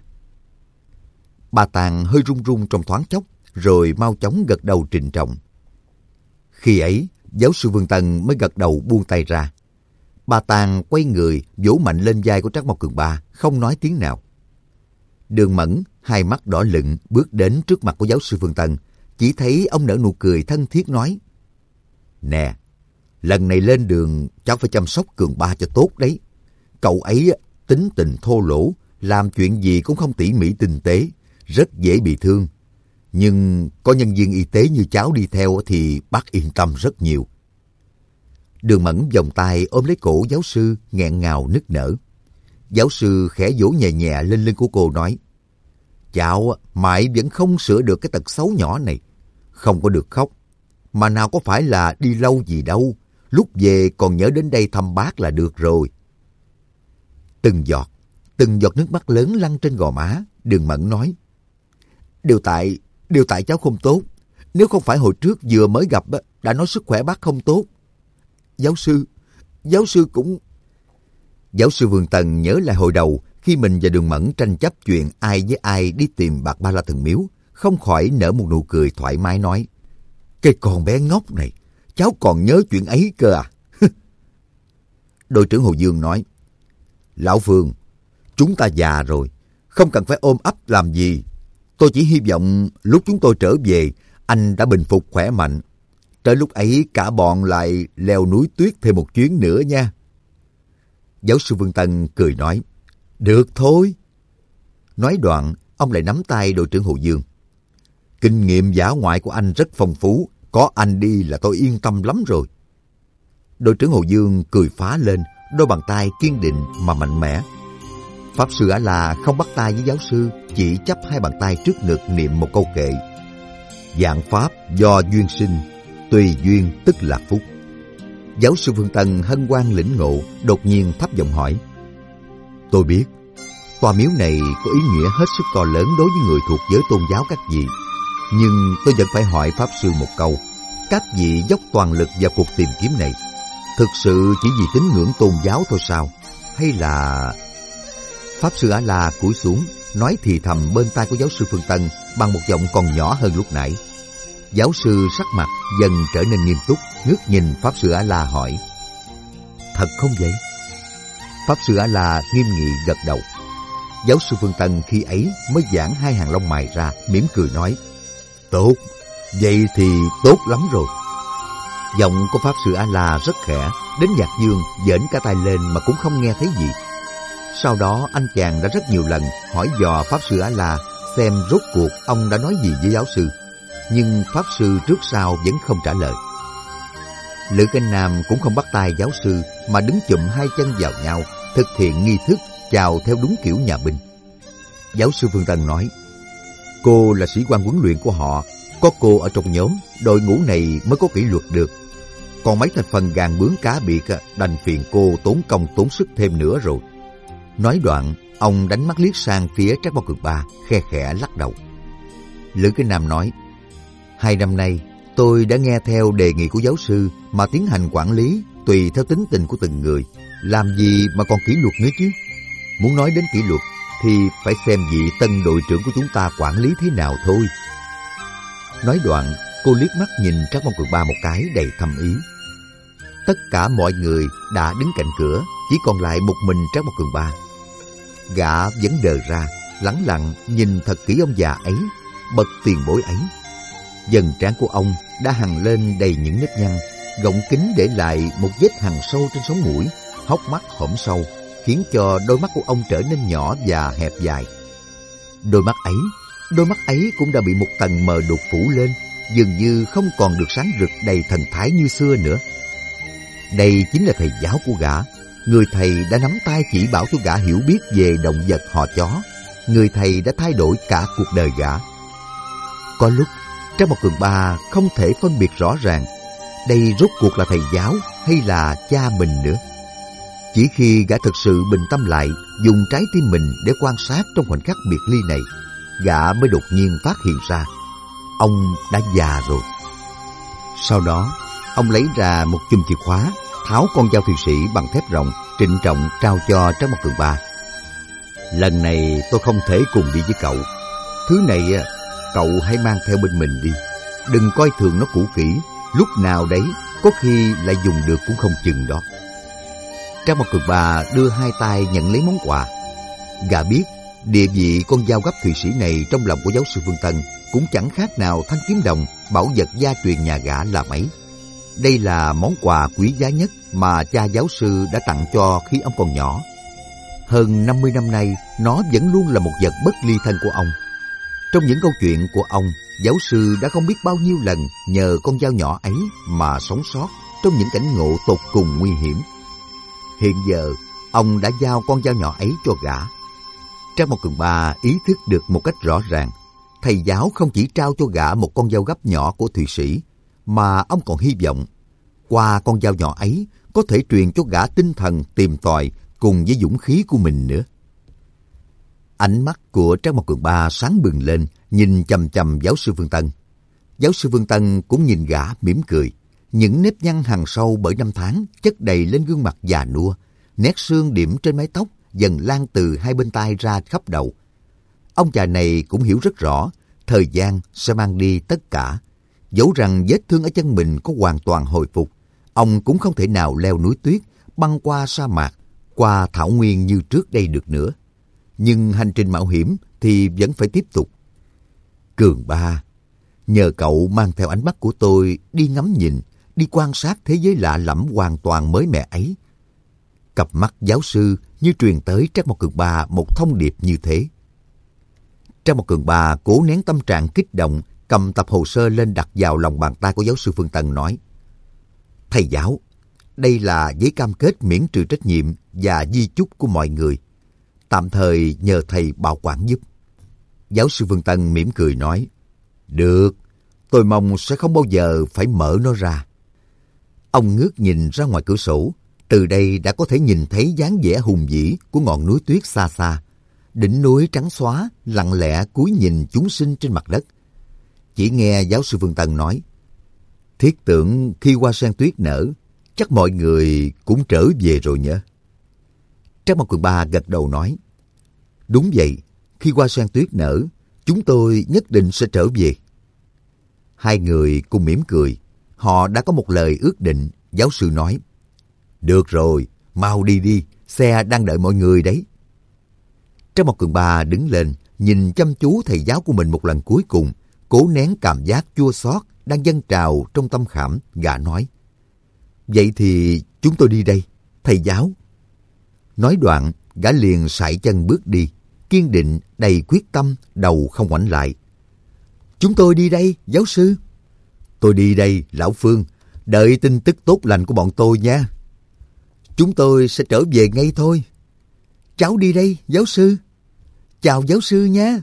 Ba Tàng hơi run run trong thoáng chốc, rồi mau chóng gật đầu trịnh trọng. Khi ấy, giáo sư Phương Tân mới gật đầu buông tay ra. Ba Tàng quay người, vỗ mạnh lên vai của Trác Mộc Cường Ba, không nói tiếng nào. Đường Mẫn, hai mắt đỏ lựng, bước đến trước mặt của giáo sư Phương Tân, chỉ thấy ông nở nụ cười thân thiết nói. Nè, lần này lên đường cháu phải chăm sóc Cường Ba cho tốt đấy. Cậu ấy tính tình thô lỗ, làm chuyện gì cũng không tỉ mỉ tinh tế, rất dễ bị thương. Nhưng có nhân viên y tế như cháu đi theo thì bác yên tâm rất nhiều. Đường Mẫn vòng tay ôm lấy cổ giáo sư, nghẹn ngào nức nở. Giáo sư khẽ vỗ nhẹ nhẹ lên lưng của cô nói. Cháu mãi vẫn không sửa được cái tật xấu nhỏ này. Không có được khóc. Mà nào có phải là đi lâu gì đâu. Lúc về còn nhớ đến đây thăm bác là được rồi. Từng giọt, từng giọt nước mắt lớn lăn trên gò má. Đường Mẫn nói. Điều tại, điều tại cháu không tốt. Nếu không phải hồi trước vừa mới gặp đã nói sức khỏe bác không tốt. Giáo sư, giáo sư cũng... Giáo sư Vương Tần nhớ lại hồi đầu khi mình và Đường Mẫn tranh chấp chuyện ai với ai đi tìm Bạc Ba La Thần Miếu, không khỏi nở một nụ cười thoải mái nói. Cái con bé ngốc này, cháu còn nhớ chuyện ấy cơ à? Đội trưởng Hồ Dương nói. Lão Phương, chúng ta già rồi, không cần phải ôm ấp làm gì. Tôi chỉ hy vọng lúc chúng tôi trở về, anh đã bình phục khỏe mạnh. Tới lúc ấy cả bọn lại leo núi tuyết thêm một chuyến nữa nha. Giáo sư Vương Tân cười nói. Được thôi. Nói đoạn, ông lại nắm tay đội trưởng Hồ Dương. Kinh nghiệm dã ngoại của anh rất phong phú. Có anh đi là tôi yên tâm lắm rồi. Đội trưởng Hồ Dương cười phá lên, đôi bàn tay kiên định mà mạnh mẽ. Pháp sư A-la không bắt tay với giáo sư, chỉ chắp hai bàn tay trước ngực niệm một câu kệ. Vạn pháp do duyên sinh, tùy duyên tức là phúc. Giáo sư Vương Tân hân hoan lĩnh ngộ, đột nhiên thấp giọng hỏi. Tôi biết, tòa miếu này có ý nghĩa hết sức to lớn đối với người thuộc giới tôn giáo các vị. Nhưng tôi vẫn phải hỏi Pháp sư một câu. Các vị dốc toàn lực vào cuộc tìm kiếm này, thực sự chỉ vì tín ngưỡng tôn giáo thôi sao? Hay là... Pháp sư A-la cúi xuống, nói thì thầm bên tai của giáo sư Phương Tân bằng một giọng còn nhỏ hơn lúc nãy. Giáo sư sắc mặt dần trở nên nghiêm túc, ngước nhìn Pháp sư A-la hỏi. Thật không vậy? Pháp sư A-la nghiêm nghị gật đầu. Giáo sư Phương Tân khi ấy mới giãn hai hàng lông mày ra, mỉm cười nói. Tốt, vậy thì tốt lắm rồi. Giọng của Pháp Sư A-la rất khẽ, đến Nhạc Dương giỡn cả tai lên mà cũng không nghe thấy gì. Sau đó anh chàng đã rất nhiều lần hỏi dò Pháp Sư A-la xem rốt cuộc ông đã nói gì với giáo sư, nhưng Pháp Sư trước sau vẫn không trả lời. Lữ Canh Nam cũng không bắt tay giáo sư mà đứng chụm hai chân vào nhau, thực hiện nghi thức chào theo đúng kiểu nhà binh. Giáo sư Phương Tân nói, cô là sĩ quan huấn luyện của họ, có cô ở trong nhóm, đội ngũ này mới có kỷ luật được. Còn mấy thành phần gàn bướng cá biệt đành phiền cô tốn công tốn sức thêm nữa rồi. Nói đoạn, ông đánh mắt liếc sang phía Trác Mao Cường Ba, khe khẽ lắc đầu. Lữ Kinh Nam nói, hai năm nay tôi đã nghe theo đề nghị của giáo sư mà tiến hành quản lý tùy theo tính tình của từng người. Làm gì mà còn kỷ luật nữa chứ? Muốn nói đến kỷ luật thì phải xem vị tân đội trưởng của chúng ta quản lý thế nào thôi. Nói đoạn, cô liếc mắt nhìn Trác Mao Cường Ba một cái đầy thâm ý. Tất cả mọi người đã đứng cạnh cửa, chỉ còn lại một mình Trác Mao Cường Ba. Gã vẫn đờ ra, lẳng lặng nhìn thật kỹ ông già ấy, bậc tiền bối ấy. Dần trán của ông đã hằn lên đầy những nếp nhăn, gọng kính để lại một vết hằn sâu trên sống mũi, hốc mắt hõm sâu, khiến cho đôi mắt của ông trở nên nhỏ và hẹp dài. Đôi mắt ấy, đôi mắt ấy cũng đã bị một tầng mờ đục phủ lên, dường như không còn được sáng rực đầy thần thái như xưa nữa. Đây chính là thầy giáo của gã, người thầy đã nắm tay chỉ bảo cho gã hiểu biết về động vật họ chó, người thầy đã thay đổi cả cuộc đời gã. Có lúc, Trác Mao Cường Ba không thể phân biệt rõ ràng đây rốt cuộc là thầy giáo hay là cha mình nữa. Chỉ khi gã thực sự bình tâm lại, dùng trái tim mình để quan sát trong khoảnh khắc biệt ly này, gã mới đột nhiên phát hiện ra ông đã già rồi. Sau đó, ông lấy ra một chùm chìa khóa, tháo con dao Thụy Sĩ bằng thép rộng, trịnh trọng trao cho Trác Mao Cường Ba. Lần này tôi không thể cùng đi với cậu. Thứ này cậu hãy mang theo bên mình đi. Đừng coi thường nó cũ kỹ, lúc nào đấy có khi lại dùng được cũng không chừng đó. Trác Mao Cường Ba đưa hai tay nhận lấy món quà. Gã biết địa vị con dao gấp Thụy Sĩ này trong lòng của giáo sư Phương Tân cũng chẳng khác nào thanh kiếm đồng, bảo vật gia truyền nhà gã là mấy. Đây là món quà quý giá nhất mà cha giáo sư đã tặng cho khi ông còn nhỏ. Hơn năm mươi năm nay, nó vẫn luôn là một vật bất ly thân của ông. Trong những câu chuyện của ông, giáo sư đã không biết bao nhiêu lần nhờ con dao nhỏ ấy mà sống sót trong những cảnh ngộ tột cùng nguy hiểm. Hiện giờ, ông đã giao con dao nhỏ ấy cho gã. Trác Mao Cường Ba ý thức được một cách rõ ràng, thầy giáo không chỉ trao cho gã một con dao gấp nhỏ của Thụy Sĩ, mà ông còn hy vọng qua con dao nhỏ ấy có thể truyền cho gã tinh thần tìm tòi cùng với dũng khí của mình nữa. Ánh mắt của Trác Mao Cường Ba sáng bừng lên, nhìn chằm chằm giáo sư Phương Tân. Giáo sư Phương Tân cũng nhìn gã mỉm cười. Những nếp nhăn hằn sâu bởi năm tháng chất đầy lên gương mặt già nua, nét sương điểm trên mái tóc dần lan từ hai bên tai ra khắp đầu. Ông già này cũng hiểu rất rõ, thời gian sẽ mang đi tất cả. Dẫu rằng vết thương ở chân mình có hoàn toàn hồi phục, ông cũng không thể nào leo núi tuyết, băng qua sa mạc, qua thảo nguyên như trước đây được nữa. Nhưng hành trình mạo hiểm thì vẫn phải tiếp tục. Cường Ba, nhờ cậu mang theo ánh mắt của tôi đi ngắm nhìn, đi quan sát thế giới lạ lẫm hoàn toàn mới mẻ ấy. Cặp mắt giáo sư như truyền tới Trác Mao Cường Ba một thông điệp như thế. Trác Mao Cường Ba cố nén tâm trạng kích động, cầm tập hồ sơ lên đặt vào lòng bàn tay của giáo sư Phương Tân nói: Thầy giáo, đây là giấy cam kết miễn trừ trách nhiệm và di chúc của mọi người. Tạm thời nhờ thầy bảo quản giúp. Giáo sư Phương Tân mỉm cười nói: Được, tôi mong sẽ không bao giờ phải mở nó ra. Ông ngước nhìn ra ngoài cửa sổ, từ đây đã có thể nhìn thấy dáng vẻ hùng vĩ của ngọn núi tuyết xa xa. Đỉnh núi trắng xóa, lặng lẽ cúi nhìn chúng sinh trên mặt đất. Chỉ nghe giáo sư Phương Tân nói: Thiết tưởng khi hoa sen tuyết nở, chắc mọi người cũng trở về rồi nhỉ? Trác Mao Cường Ba gật đầu nói: Đúng vậy, khi hoa sen tuyết nở, chúng tôi nhất định sẽ trở về. Hai người cùng mỉm cười. Họ đã có một lời ước định. Giáo sư nói: Được rồi, mau đi đi, xe đang đợi mọi người đấy. Trác Mao Cường Ba đứng lên, nhìn chăm chú thầy giáo của mình một lần cuối cùng, cố nén cảm giác chua xót đang dâng trào trong tâm khảm. Gã nói: Vậy thì chúng tôi đi đây, thầy giáo. Nói đoạn, gã liền sải chân bước đi, kiên định, đầy quyết tâm, đầu không ngoảnh lại. Chúng tôi đi đây, giáo sư. Tôi đi đây, lão Phương, đợi tin tức tốt lành của bọn tôi nha. Chúng tôi sẽ trở về ngay thôi. Cháu đi đây, giáo sư. Chào giáo sư nha.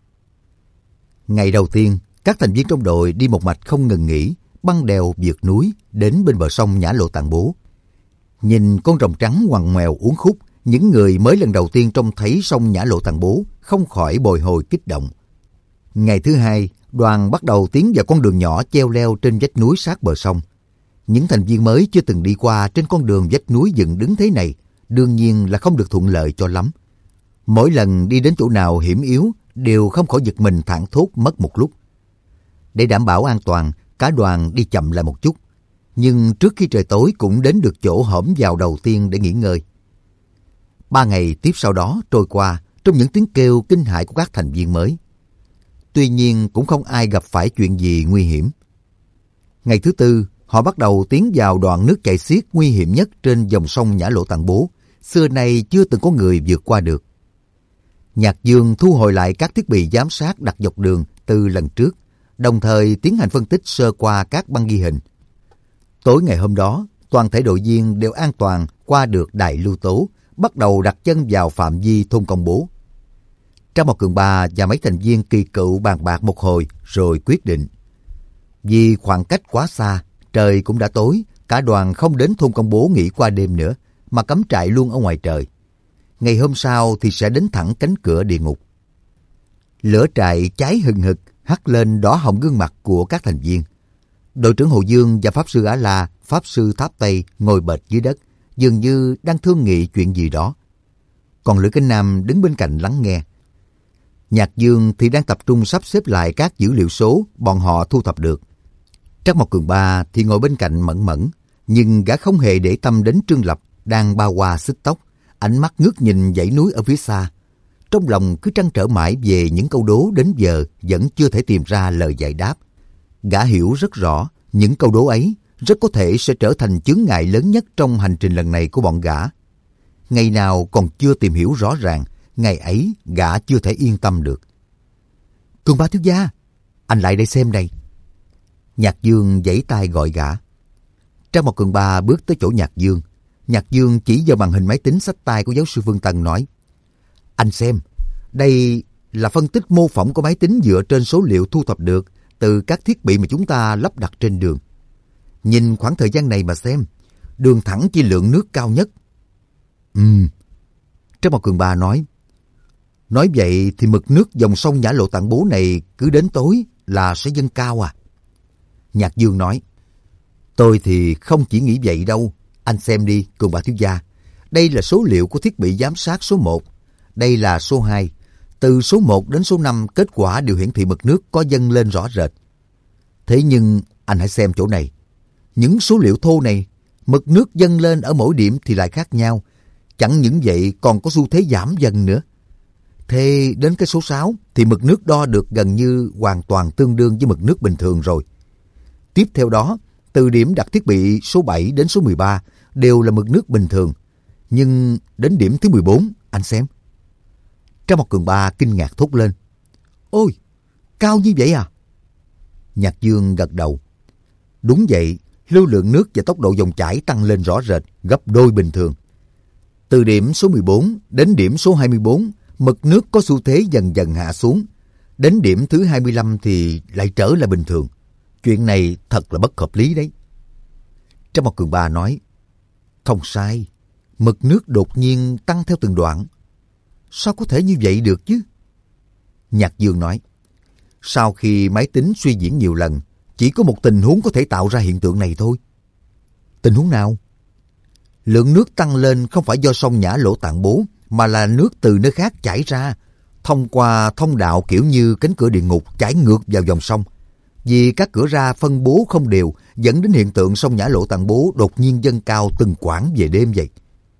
Ngày đầu tiên, các thành viên trong đội đi một mạch không ngừng nghỉ, băng đèo vượt núi, đến bên bờ sông Nhã Lộ Tạng Bố. Nhìn con rồng trắng ngoằn ngoèo uốn khúc, những người mới lần đầu tiên trông thấy sông Nhã Lộ Tạng Bố không khỏi bồi hồi kích động. Ngày thứ hai, đoàn bắt đầu tiến vào con đường nhỏ treo leo trên vách núi sát bờ sông. Những thành viên mới chưa từng đi qua trên con đường vách núi dựng đứng thế này, đương nhiên là không được thuận lợi cho lắm. Mỗi lần đi đến chỗ nào hiểm yếu, đều không khỏi giật mình thảng thốt mất một lúc. Để đảm bảo an toàn, cả đoàn đi chậm lại một chút. Nhưng trước khi trời tối cũng đến được chỗ hõm vào đầu tiên để nghỉ ngơi. Ba ngày tiếp sau đó trôi qua trong những tiếng kêu kinh hãi của các thành viên mới. Tuy nhiên cũng không ai gặp phải chuyện gì nguy hiểm. Ngày thứ tư, họ bắt đầu tiến vào đoạn nước chảy xiết nguy hiểm nhất trên dòng sông Nhã Lộ Tạng Bố, xưa nay chưa từng có người vượt qua được. Nhạc Dương thu hồi lại các thiết bị giám sát đặt dọc đường từ lần trước, đồng thời tiến hành phân tích sơ qua các băng ghi hình. Tối ngày hôm đó, toàn thể đội viên đều an toàn qua được Đại Lưu Tố, bắt đầu đặt chân vào phạm vi thôn Công Bố. Trang Mộc Cường Ba và mấy thành viên kỳ cựu bàn bạc một hồi rồi quyết định. Vì khoảng cách quá xa, trời cũng đã tối, cả đoàn không đến thôn Công Bố nghỉ qua đêm nữa, mà cắm trại luôn ở ngoài trời. Ngày hôm sau thì sẽ đến thẳng cánh cửa địa ngục. Lửa trại cháy hừng hực, hắt lên đỏ hồng gương mặt của các thành viên. Đội trưởng Hồ Dương và Pháp sư Á La, Pháp sư Tháp Tây ngồi bệt dưới đất, dường như đang thương nghị chuyện gì đó. Còn Lữ Kinh Nam đứng bên cạnh lắng nghe. Nhạc Dương thì đang tập trung sắp xếp lại các dữ liệu số bọn họ thu thập được. Trắc Mộc Cường Ba thì ngồi bên cạnh mẫn mẫn, nhưng gã không hề để tâm đến Trương Lập đang ba hoa xích tóc, ánh mắt ngước nhìn dãy núi ở phía xa. Trong lòng cứ trăn trở mãi về những câu đố đến giờ vẫn chưa thể tìm ra lời giải đáp. Gã hiểu rất rõ những câu đố ấy rất có thể sẽ trở thành chướng ngại lớn nhất trong hành trình lần này của bọn gã. Ngày nào còn chưa tìm hiểu rõ ràng, ngày ấy gã chưa thể yên tâm được. Cường Ba thiếu gia, anh lại đây xem đây. Nhạc Dương giãy tay gọi gã. Trang Mộc Cường Ba bước tới chỗ Nhạc Dương. Nhạc Dương chỉ vào màn hình máy tính xách tay của giáo sư Phương Tân nói: Anh xem, đây là phân tích mô phỏng của máy tính dựa trên số liệu thu thập được từ các thiết bị mà chúng ta lắp đặt trên đường. Nhìn khoảng thời gian này mà xem, đường thẳng chỉ lượng nước cao nhất. Ừm, Trang Mộc Cường Ba nói. Nói vậy thì mực nước dòng sông Nhã Lộ Tạng Bố này cứ đến tối là sẽ dâng cao à? Nhạc Dương nói. Tôi thì không chỉ nghĩ vậy đâu. Anh xem đi, Cường Ba thiếu gia. Đây là số liệu của thiết bị giám sát số một. Đây là số hai. Từ số một đến số năm, kết quả đều hiển thị mực nước có dâng lên rõ rệt. Thế nhưng anh hãy xem chỗ này. Những số liệu thô này, mực nước dâng lên ở mỗi điểm thì lại khác nhau. Chẳng những vậy còn có xu thế giảm dần nữa. Thế đến cái số sáu thì mực nước đo được gần như hoàn toàn tương đương với mực nước bình thường rồi. Tiếp theo đó, từ điểm đặt thiết bị số bảy đến số mười ba đều là mực nước bình thường. Nhưng đến điểm thứ mười bốn, anh xem. Trang Mộc Cường Ba kinh ngạc thốt lên. Ôi, cao như vậy à? Nhạc Dương gật đầu. Đúng vậy, lưu lượng nước và tốc độ dòng chảy tăng lên rõ rệt, gấp đôi bình thường. Từ điểm số mười bốn đến điểm số hai mươi bốn, mực nước có xu thế dần dần hạ xuống. Đến điểm thứ hai mươi lăm thì lại trở lại bình thường. Chuyện này thật là bất hợp lý đấy. Trang Mộc Cường Ba nói. Không sai, mực nước đột nhiên tăng theo từng đoạn. Sao có thể như vậy được chứ? Nhạc Dương nói. Sau khi máy tính suy diễn nhiều lần, chỉ có một tình huống có thể tạo ra hiện tượng này thôi. Tình huống nào? Lượng nước tăng lên không phải do sông Nhã Lộ Tạng Bố, mà là nước từ nơi khác chảy ra, thông qua thông đạo kiểu như cánh cửa địa ngục chảy ngược vào dòng sông. Vì các cửa ra phân bố không đều, dẫn đến hiện tượng sông Nhã Lộ Tạng Bố đột nhiên dâng cao từng quãng về đêm vậy.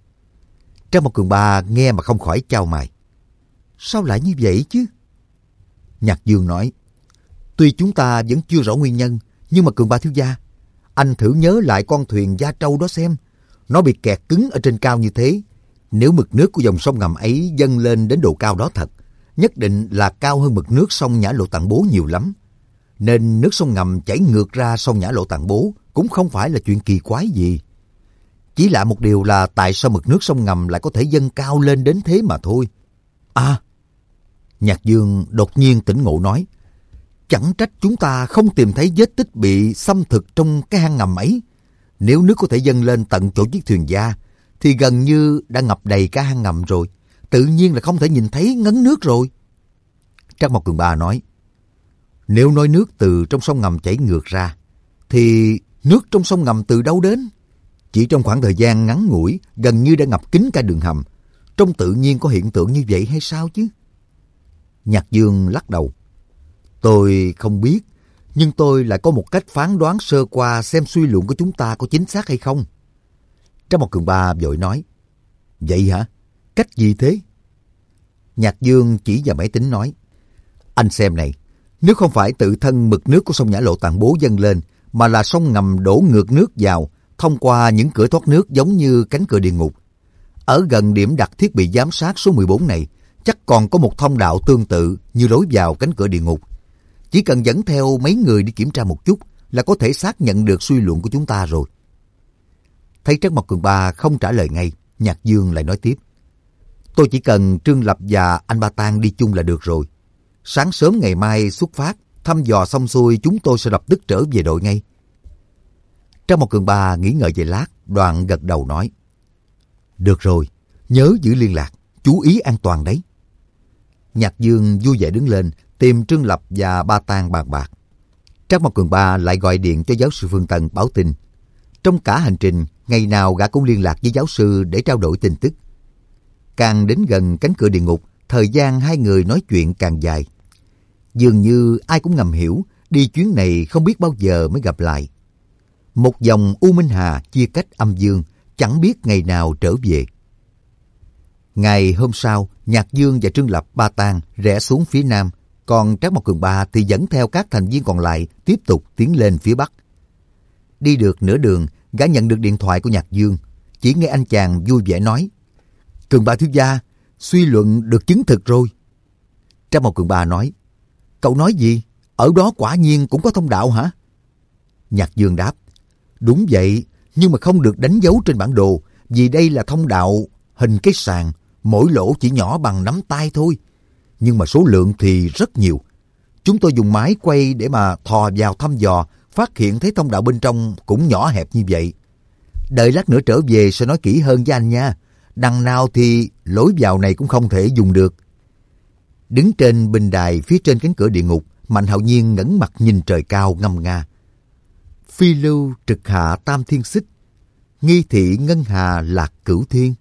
Trang Mộc Cường Ba nghe mà không khỏi chau mày. Sao lại như vậy chứ? Nhạc Dương nói. Tuy chúng ta vẫn chưa rõ nguyên nhân, nhưng mà Cường Ba thiếu gia, Anh thử nhớ lại con thuyền Da Trâu đó xem. Nó bị kẹt cứng ở trên cao như thế. Nếu mực nước của dòng sông ngầm ấy dâng lên đến độ cao đó thật, nhất định là cao hơn mực nước sông Nhã Lộ Tạng Bố nhiều lắm. Nên nước sông ngầm chảy ngược ra sông Nhã Lộ Tạng Bố cũng không phải là chuyện kỳ quái gì. Chỉ lạ một điều là tại sao mực nước sông ngầm lại có thể dâng cao lên đến thế mà thôi. À, Nhạc Dương đột nhiên tỉnh ngộ nói, chẳng trách chúng ta không tìm thấy vết tích bị xâm thực trong cái hang ngầm ấy. Nếu nước có thể dâng lên tận chỗ chiếc thuyền da, thì gần như đã ngập đầy cả hang ngầm rồi. Tự nhiên là không thể nhìn thấy ngấn nước rồi. Trác Mộc Cường Ba nói, nếu nói nước từ trong sông ngầm chảy ngược ra, thì nước trong sông ngầm từ đâu đến? Chỉ trong khoảng thời gian ngắn ngủi, gần như đã ngập kín cả đường hầm. Trong tự nhiên có hiện tượng như vậy hay sao chứ? Nhạc Dương lắc đầu. Tôi không biết, nhưng tôi lại có một cách phán đoán sơ qua xem suy luận của chúng ta có chính xác hay không. Trác Mộc Cường Ba vội nói, vậy hả? Cách gì thế? Nhạc Dương chỉ vào máy tính nói, anh xem này, nếu không phải tự thân mực nước của sông Nhã Lộ Tạng Bố dâng lên, mà là sông ngầm đổ ngược nước vào, thông qua những cửa thoát nước giống như cánh cửa địa ngục. Ở gần điểm đặt thiết bị giám sát số mười bốn này, chắc còn có một thông đạo tương tự như lối vào cánh cửa địa ngục. Chỉ cần dẫn theo mấy người đi kiểm tra một chút là có thể xác nhận được suy luận của chúng ta rồi. Thấy Trác Mộc Cường Ba không trả lời ngay, Nhạc Dương lại nói tiếp. Tôi chỉ cần Trương Lập và anh Ba Tang đi chung là được rồi. Sáng sớm ngày mai xuất phát, thăm dò xong xuôi chúng tôi sẽ lập tức trở về đội ngay. Trác Mộc Cường Ba nghĩ ngợi vài lát, đoạn gật đầu nói. Được rồi, nhớ giữ liên lạc, chú ý an toàn đấy. Nhạc Dương vui vẻ đứng lên, tìm Trương Lập và Ba Tang bàn bạc. Trác Mộc Cường Ba lại gọi điện cho giáo sư Phương Tân báo tin. Trong cả hành trình, ngày nào gã cũng liên lạc với giáo sư để trao đổi tin tức. Càng đến gần cánh cửa địa ngục, thời gian hai người nói chuyện càng dài. Dường như ai cũng ngầm hiểu, đi chuyến này không biết bao giờ mới gặp lại. Một dòng U Minh Hà chia cách âm dương, chẳng biết ngày nào trở về. Ngày hôm sau, Nhạc Dương và Trương Lập, Ba Tang rẽ xuống phía nam, còn Trác Mộc Cường Ba thì dẫn theo các thành viên còn lại tiếp tục tiến lên phía bắc. Đi được nửa đường, gã nhận được điện thoại của Nhạc Dương. Chỉ nghe anh chàng vui vẻ nói, Cường Ba thiếu gia, suy luận được chứng thực rồi. Trác Mộc Cường Ba nói, cậu nói gì? Ở đó quả nhiên cũng có thông đạo hả? Nhạc Dương đáp, đúng vậy, nhưng mà không được đánh dấu trên bản đồ, vì đây là thông đạo hình cái sàn, mỗi lỗ chỉ nhỏ bằng nắm tay thôi. Nhưng mà số lượng thì rất nhiều. Chúng tôi dùng máy quay để mà thò vào thăm dò, phát hiện thấy thông đạo bên trong cũng nhỏ hẹp như vậy. Đợi lát nữa trở về sẽ nói kỹ hơn với anh nha. Đằng nào thì lối vào này cũng không thể dùng được. Đứng trên bình đài phía trên cánh cửa địa ngục, Mạnh Hạo Nhiên ngẩng mặt nhìn trời cao ngâm nga. Phi lưu trực hạ tam thiên xích, nghi thị ngân hà lạc cửu thiên.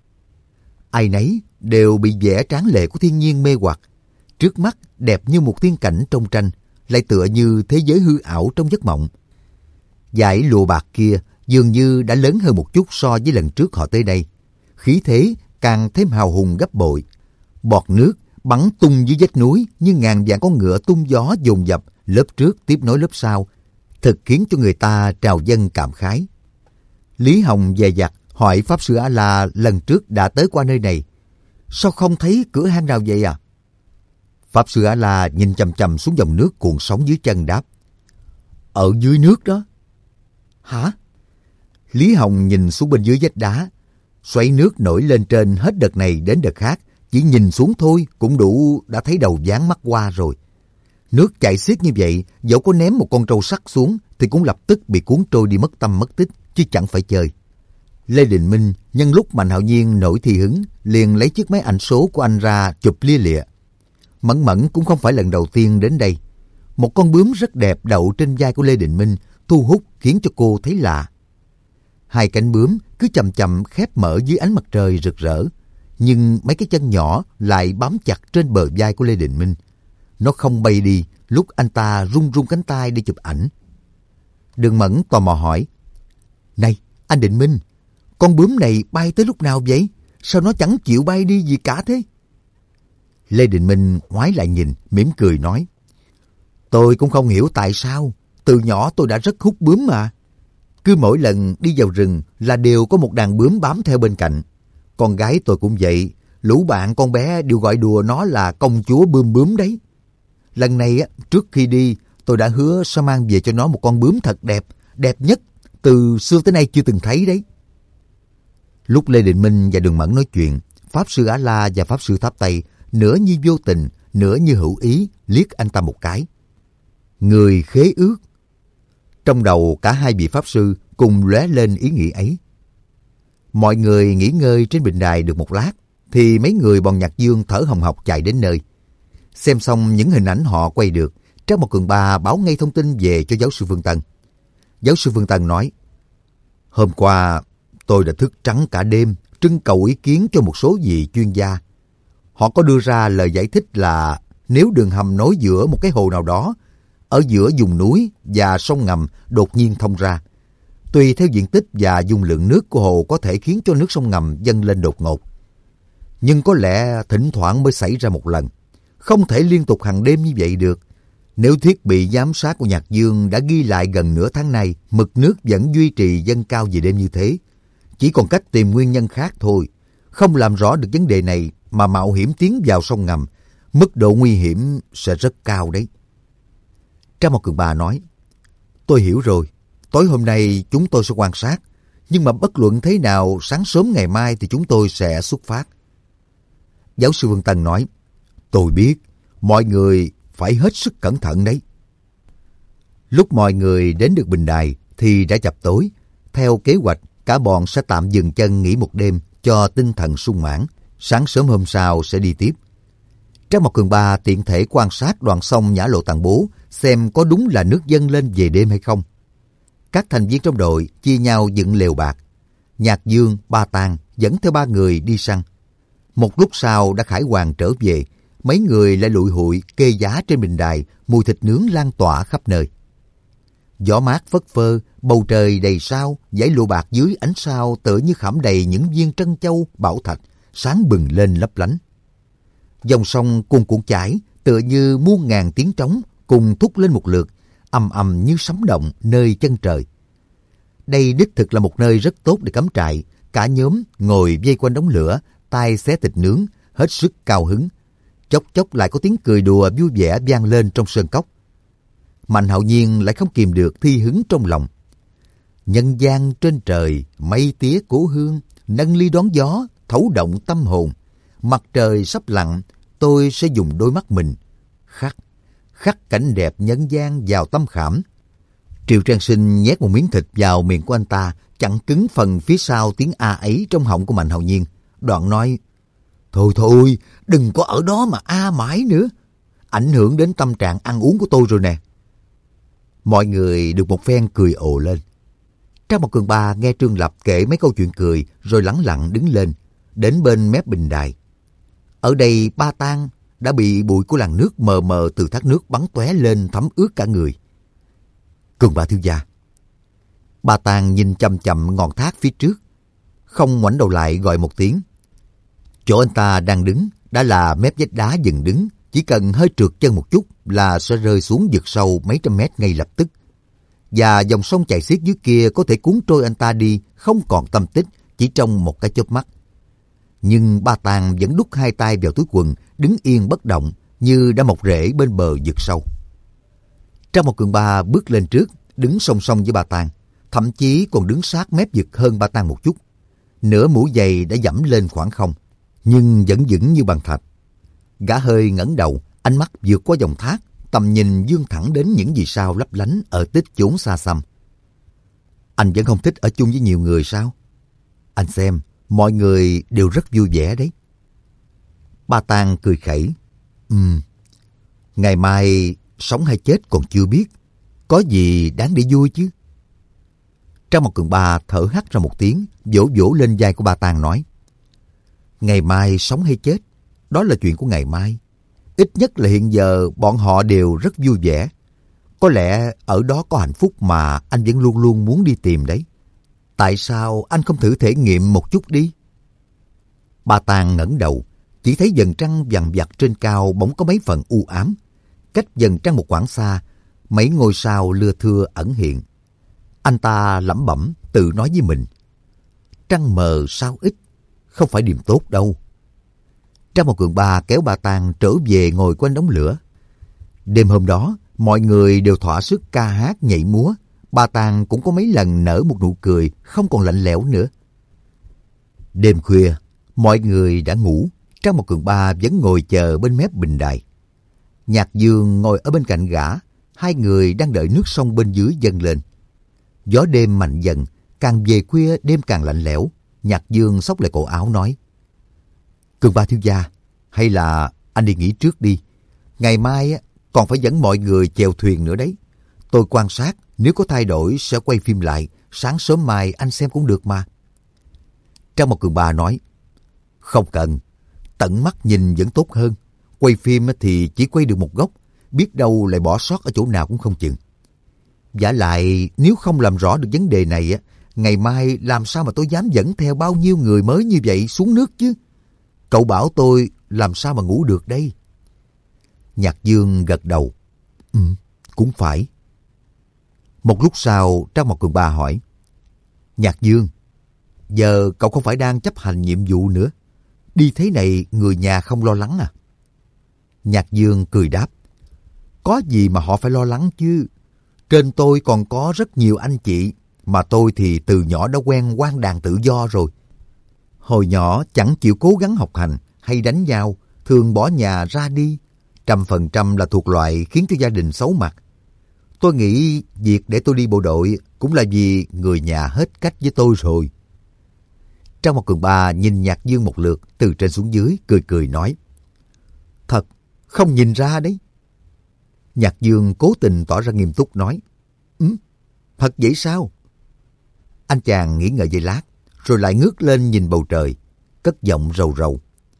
Ai nấy đều bị vẻ tráng lệ của thiên nhiên mê hoặc. Trước mắt đẹp như một tiên cảnh trong tranh, lại tựa như thế giới hư ảo trong giấc mộng. Dải lụa bạc kia dường như đã lớn hơn một chút so với lần trước họ tới đây. Khí thế càng thêm hào hùng gấp bội. Bọt nước bắn tung dưới vách núi như ngàn vạn con ngựa tung gió dồn dập, lớp trước tiếp nối lớp sau, thực khiến cho người ta trào dâng cảm khái. Lý Hồng dè dặt hỏi Pháp Sư A-la lần trước đã tới qua nơi này. Sao không thấy cửa hang nào vậy à? Pháp Sư A-la nhìn chằm chằm xuống dòng nước cuộn sóng dưới chân đáp. Ở dưới nước đó. Hả? Lý Hồng nhìn xuống bên dưới vách đá. Xoáy nước nổi lên trên hết đợt này đến đợt khác. Chỉ nhìn xuống thôi cũng đủ đã thấy đầu ván mắt qua rồi. Nước chảy xiết như vậy, dẫu có ném một con trâu sắt xuống thì cũng lập tức bị cuốn trôi đi mất tâm mất tích, chứ chẳng phải chơi. Lê Đình Minh nhân lúc Mạnh Hạo Nhiên nổi thì hứng, liền lấy chiếc máy ảnh số của anh ra chụp lia lịa. Mẫn Mẫn cũng không phải lần đầu tiên đến đây. Một con bướm rất đẹp đậu trên vai của Lê Đình Minh, thu hút khiến cho cô thấy lạ. Hai cánh bướm cứ chậm chậm khép mở dưới ánh mặt trời rực rỡ, nhưng mấy cái chân nhỏ lại bám chặt trên bờ vai của Lê Đình Minh. Nó không bay đi lúc anh ta rung rung cánh tay để chụp ảnh. Đường Mẫn tò mò hỏi, này, anh Định Minh, con bướm này bay tới lúc nào vậy? Sao nó chẳng chịu bay đi gì cả thế? Lê Đình Minh ngoái lại nhìn, mỉm cười nói, tôi cũng không hiểu tại sao. Từ nhỏ tôi đã rất hút bướm mà. Cứ mỗi lần đi vào rừng là đều có một đàn bướm bám theo bên cạnh. Con gái tôi cũng vậy, lũ bạn con bé đều gọi đùa nó là công chúa bướm bướm đấy. Lần này á, trước khi đi, tôi đã hứa sẽ mang về cho nó một con bướm thật đẹp, đẹp nhất từ xưa tới nay chưa từng thấy đấy. Lúc Lê Định Minh và Đường Mẫn nói chuyện, Pháp Sư Á La và Pháp Sư Tháp Tây nửa như vô tình, nửa như hữu ý liếc anh ta một cái. Người khế ước. Trong đầu cả hai vị Pháp Sư cùng lóe lên ý nghĩ ấy. Mọi người nghỉ ngơi trên bình đài được một lát, thì mấy người bọn Nhạc Dương thở hồng hộc chạy đến nơi. Xem xong những hình ảnh họ quay được, Trác Mộc Cường Ba báo ngay thông tin về cho giáo sư Phương Tân. Giáo sư Phương Tân nói, hôm qua tôi đã thức trắng cả đêm, trưng cầu ý kiến cho một số vị chuyên gia. Họ có đưa ra lời giải thích là nếu đường hầm nối giữa một cái hồ nào đó, ở giữa vùng núi và sông ngầm đột nhiên thông ra, tùy theo diện tích và dung lượng nước của hồ có thể khiến cho nước sông ngầm dâng lên đột ngột. Nhưng có lẽ thỉnh thoảng mới xảy ra một lần, không thể liên tục hàng đêm như vậy được. Nếu thiết bị giám sát của Nhạc Dương đã ghi lại gần nửa tháng nay mực nước vẫn duy trì dâng cao về đêm như thế, chỉ còn cách tìm nguyên nhân khác thôi. Không làm rõ được vấn đề này mà mạo hiểm tiến vào sông ngầm, mức độ nguy hiểm sẽ rất cao đấy. Trác Mộc Cường Ba nói, tôi hiểu rồi, tối hôm nay chúng tôi sẽ quan sát, nhưng mà bất luận thế nào sáng sớm ngày mai thì chúng tôi sẽ xuất phát. Giáo sư Vương Tân nói, tôi biết, mọi người phải hết sức cẩn thận đấy. Lúc mọi người đến được bình đài thì đã chập tối. Theo kế hoạch, cả bọn sẽ tạm dừng chân nghỉ một đêm cho tinh thần sung mãn. Sáng sớm hôm sau sẽ đi tiếp. Trác Mộc Cường Ba tiện thể quan sát đoạn sông Nhã Lộ Tàn Bố xem có đúng là nước dâng lên về đêm hay không. Các thành viên trong đội chia nhau dựng lều bạt. Nhạc Dương, Ba Tang dẫn theo ba người đi săn. Một lúc sau đã khải hoàn trở về, mấy người lại lụi hụi kê giá trên bình đài, mùi thịt nướng lan tỏa khắp nơi. Gió mát phất phơ, bầu trời đầy sao, dãy lụa bạc dưới ánh sao tựa như khảm đầy những viên trân châu, bảo thạch, sáng bừng lên lấp lánh. Dòng sông cuồn cuộn chảy, tựa như muôn ngàn tiếng trống cùng thúc lên một lượt, ầm ầm như sấm động nơi chân trời. Đây đích thực là một nơi rất tốt để cắm trại. Cả nhóm ngồi vây quanh đống lửa, tay xé thịt nướng, hết sức cao hứng. Chốc chốc lại có tiếng cười đùa vui vẻ vang lên trong sơn cốc. Mạnh Hạo Nhiên lại không kìm được thi hứng trong lòng. Nhân gian trên trời, mây tía cố hương, nâng ly đón gió, thấu động tâm hồn. Mặt trời sắp lặn, tôi sẽ dùng đôi mắt mình khắc, khắc cảnh đẹp nhân gian vào tâm khảm. Triệu Trang Sinh nhét một miếng thịt vào miệng của anh ta, chặn cứng phần phía sau tiếng a ấy trong họng của Mạnh Hạo Nhiên. Đoạn nói, thôi thôi, đừng có ở đó mà a mãi nữa. Ảnh hưởng đến tâm trạng ăn uống của tôi rồi nè. Mọi người được một phen cười ồ lên. Trác Mộc Cường Ba nghe Trương Lập kể mấy câu chuyện cười rồi lẳng lặng đứng lên, đến bên mép bình đài. Ở đây Ba Tang đã bị bụi của làn nước mờ mờ từ thác nước bắn tóe lên thấm ướt cả người. Cường Ba thiếu gia. Ba Tang nhìn chằm chằm ngọn thác phía trước, không ngoảnh đầu lại gọi một tiếng. Chỗ anh ta đang đứng đã là mép vách đá dựng đứng, chỉ cần hơi trượt chân một chút là sẽ rơi xuống vực sâu mấy trăm mét ngay lập tức. Và dòng sông chảy xiết dưới kia có thể cuốn trôi anh ta đi không còn tâm tích chỉ trong một cái chớp mắt. Nhưng Ba Tang vẫn đút hai tay vào túi quần, đứng yên bất động như đã mọc rễ bên bờ vực sâu. Trác Mộc Cường Ba bước lên trước, đứng song song với Ba Tang, thậm chí còn đứng sát mép vực hơn Ba Tang một chút. Nửa mũi giày đã dẫm lên khoảng không, nhưng vẫn vững như bằng thạch. Gã hơi ngẩng đầu, ánh mắt vượt qua dòng thác, tầm nhìn vươn thẳng đến những vì sao lấp lánh ở tích chốn xa xăm. Anh vẫn không thích ở chung với nhiều người sao? Anh xem, mọi người đều rất vui vẻ đấy. Ba Tang cười khẩy. Ừm, ngày mai sống hay chết còn chưa biết, có gì đáng để vui chứ. Trác Mộc Cường Ba thở hắt ra một tiếng, vỗ vỗ lên vai của Ba Tang nói, ngày mai sống hay chết, đó là chuyện của ngày mai. Ít nhất là hiện giờ bọn họ đều rất vui vẻ. Có lẽ ở đó có hạnh phúc mà anh vẫn luôn luôn muốn đi tìm đấy. Tại sao anh không thử thể nghiệm một chút đi? Ba Tang ngẩng đầu, chỉ thấy dần trăng vằn vặt trên cao bỗng có mấy phần u ám. Cách dần trăng một quãng xa, mấy ngôi sao lưa thưa ẩn hiện. Anh ta lẩm bẩm tự nói với mình. Trăng mờ sao ít, không phải điềm tốt đâu. Trang một Cường Ba kéo Ba Tàng trở về ngồi quanh đống lửa. Đêm hôm đó, mọi người đều thỏa sức ca hát nhảy múa. Ba Tàng cũng có mấy lần nở một nụ cười không còn lạnh lẽo nữa. Đêm khuya, mọi người đã ngủ. Trang một Cường Ba vẫn ngồi chờ bên mép bình đài. Nhạc Dương ngồi ở bên cạnh gã. Hai người đang đợi nước sông bên dưới dâng lên. Gió đêm mạnh dần, càng về khuya đêm càng lạnh lẽo. Nhạc Dương xốc lại cổ áo nói: Cường Ba thiếu gia, hay là anh đi nghỉ trước đi. Ngày mai còn phải dẫn mọi người chèo thuyền nữa đấy. Tôi quan sát, nếu có thay đổi sẽ quay phim lại. Sáng sớm mai anh xem cũng được mà. Trang một Cường Ba nói: Không cần, tận mắt nhìn vẫn tốt hơn. Quay phim thì chỉ quay được một góc, biết đâu lại bỏ sót ở chỗ nào cũng không chừng. Vả lại, nếu không làm rõ được vấn đề này, ngày mai làm sao mà tôi dám dẫn theo bao nhiêu người mới như vậy xuống nước chứ? Cậu bảo tôi làm sao mà ngủ được đây? Nhạc Dương gật đầu. Ừ, cũng phải. Một lúc sau, Trang một Cường Ba hỏi: Nhạc Dương, giờ cậu không phải đang chấp hành nhiệm vụ nữa. Đi thế này người nhà không lo lắng à? Nhạc Dương cười đáp: Có gì mà họ phải lo lắng chứ. Trên tôi còn có rất nhiều anh chị, mà tôi thì từ nhỏ đã quen quan đàn tự do rồi. Hồi nhỏ chẳng chịu cố gắng học hành hay đánh nhau, thường bỏ nhà ra đi. Trăm phần trăm là thuộc loại khiến cho gia đình xấu mặt. Tôi nghĩ việc để tôi đi bộ đội cũng là vì người nhà hết cách với tôi rồi. Trang một Cường Ba nhìn Nhạc Dương một lượt từ trên xuống dưới, cười cười nói: Thật, không nhìn ra đấy. Nhạc Dương cố tình tỏ ra nghiêm túc nói: Ừ, thật vậy sao? Anh chàng nghĩ ngợi giây lát, rồi lại ngước lên nhìn bầu trời, cất giọng rầu rầu: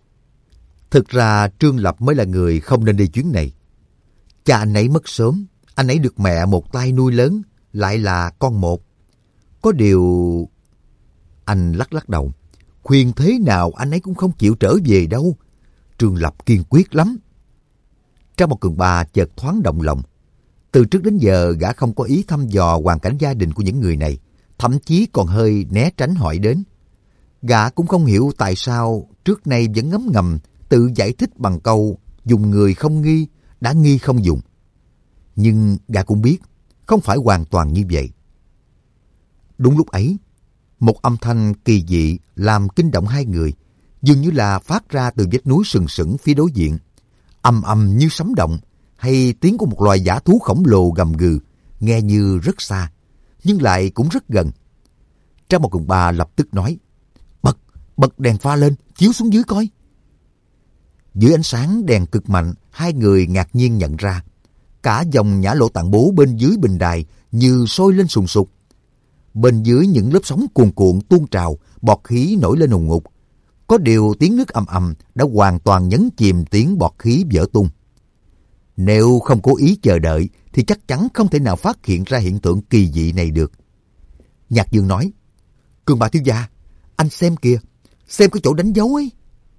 Thực ra Trương Lập mới là người không nên đi chuyến này. Cha anh ấy mất sớm, anh ấy được mẹ một tay nuôi lớn, lại là con một. Có điều... Anh lắc lắc đầu, khuyên thế nào anh ấy cũng không chịu trở về đâu. Trương Lập kiên quyết lắm. Trang một Cường Ba chợt thoáng động lòng. Từ trước đến giờ gã không có ý thăm dò hoàn cảnh gia đình của những người này, thậm chí còn hơi né tránh hỏi đến. Gã cũng không hiểu tại sao trước nay vẫn ngấm ngầm tự giải thích bằng câu dùng người không nghi, đã nghi không dùng. Nhưng gã cũng biết không phải hoàn toàn như vậy. Đúng lúc ấy, một âm thanh kỳ dị làm kinh động hai người, dường như là phát ra từ vách núi sừng sững phía đối diện, ầm ầm như sấm động, hay tiếng của một loài dã thú khổng lồ gầm gừ, nghe như rất xa, nhưng lại cũng rất gần. Trang một Cường Ba lập tức nói: Bật, bật đèn pha lên, chiếu xuống dưới coi. Dưới ánh sáng đèn cực mạnh, hai người ngạc nhiên nhận ra, cả dòng Nhã Lộ Tạng Bố bên dưới bình đài như sôi lên sùng sục. Bên dưới những lớp sóng cuồn cuộn tuôn trào, bọt khí nổi lên ùng ục. Có điều tiếng nước ầm ầm đã hoàn toàn nhấn chìm tiếng bọt khí vỡ tung. Nếu không cố ý chờ đợi thì chắc chắn không thể nào phát hiện ra hiện tượng kỳ dị này được. Nhạc Dương nói: Cường Ba thiếu gia, anh xem kìa, xem cái chỗ đánh dấu ấy.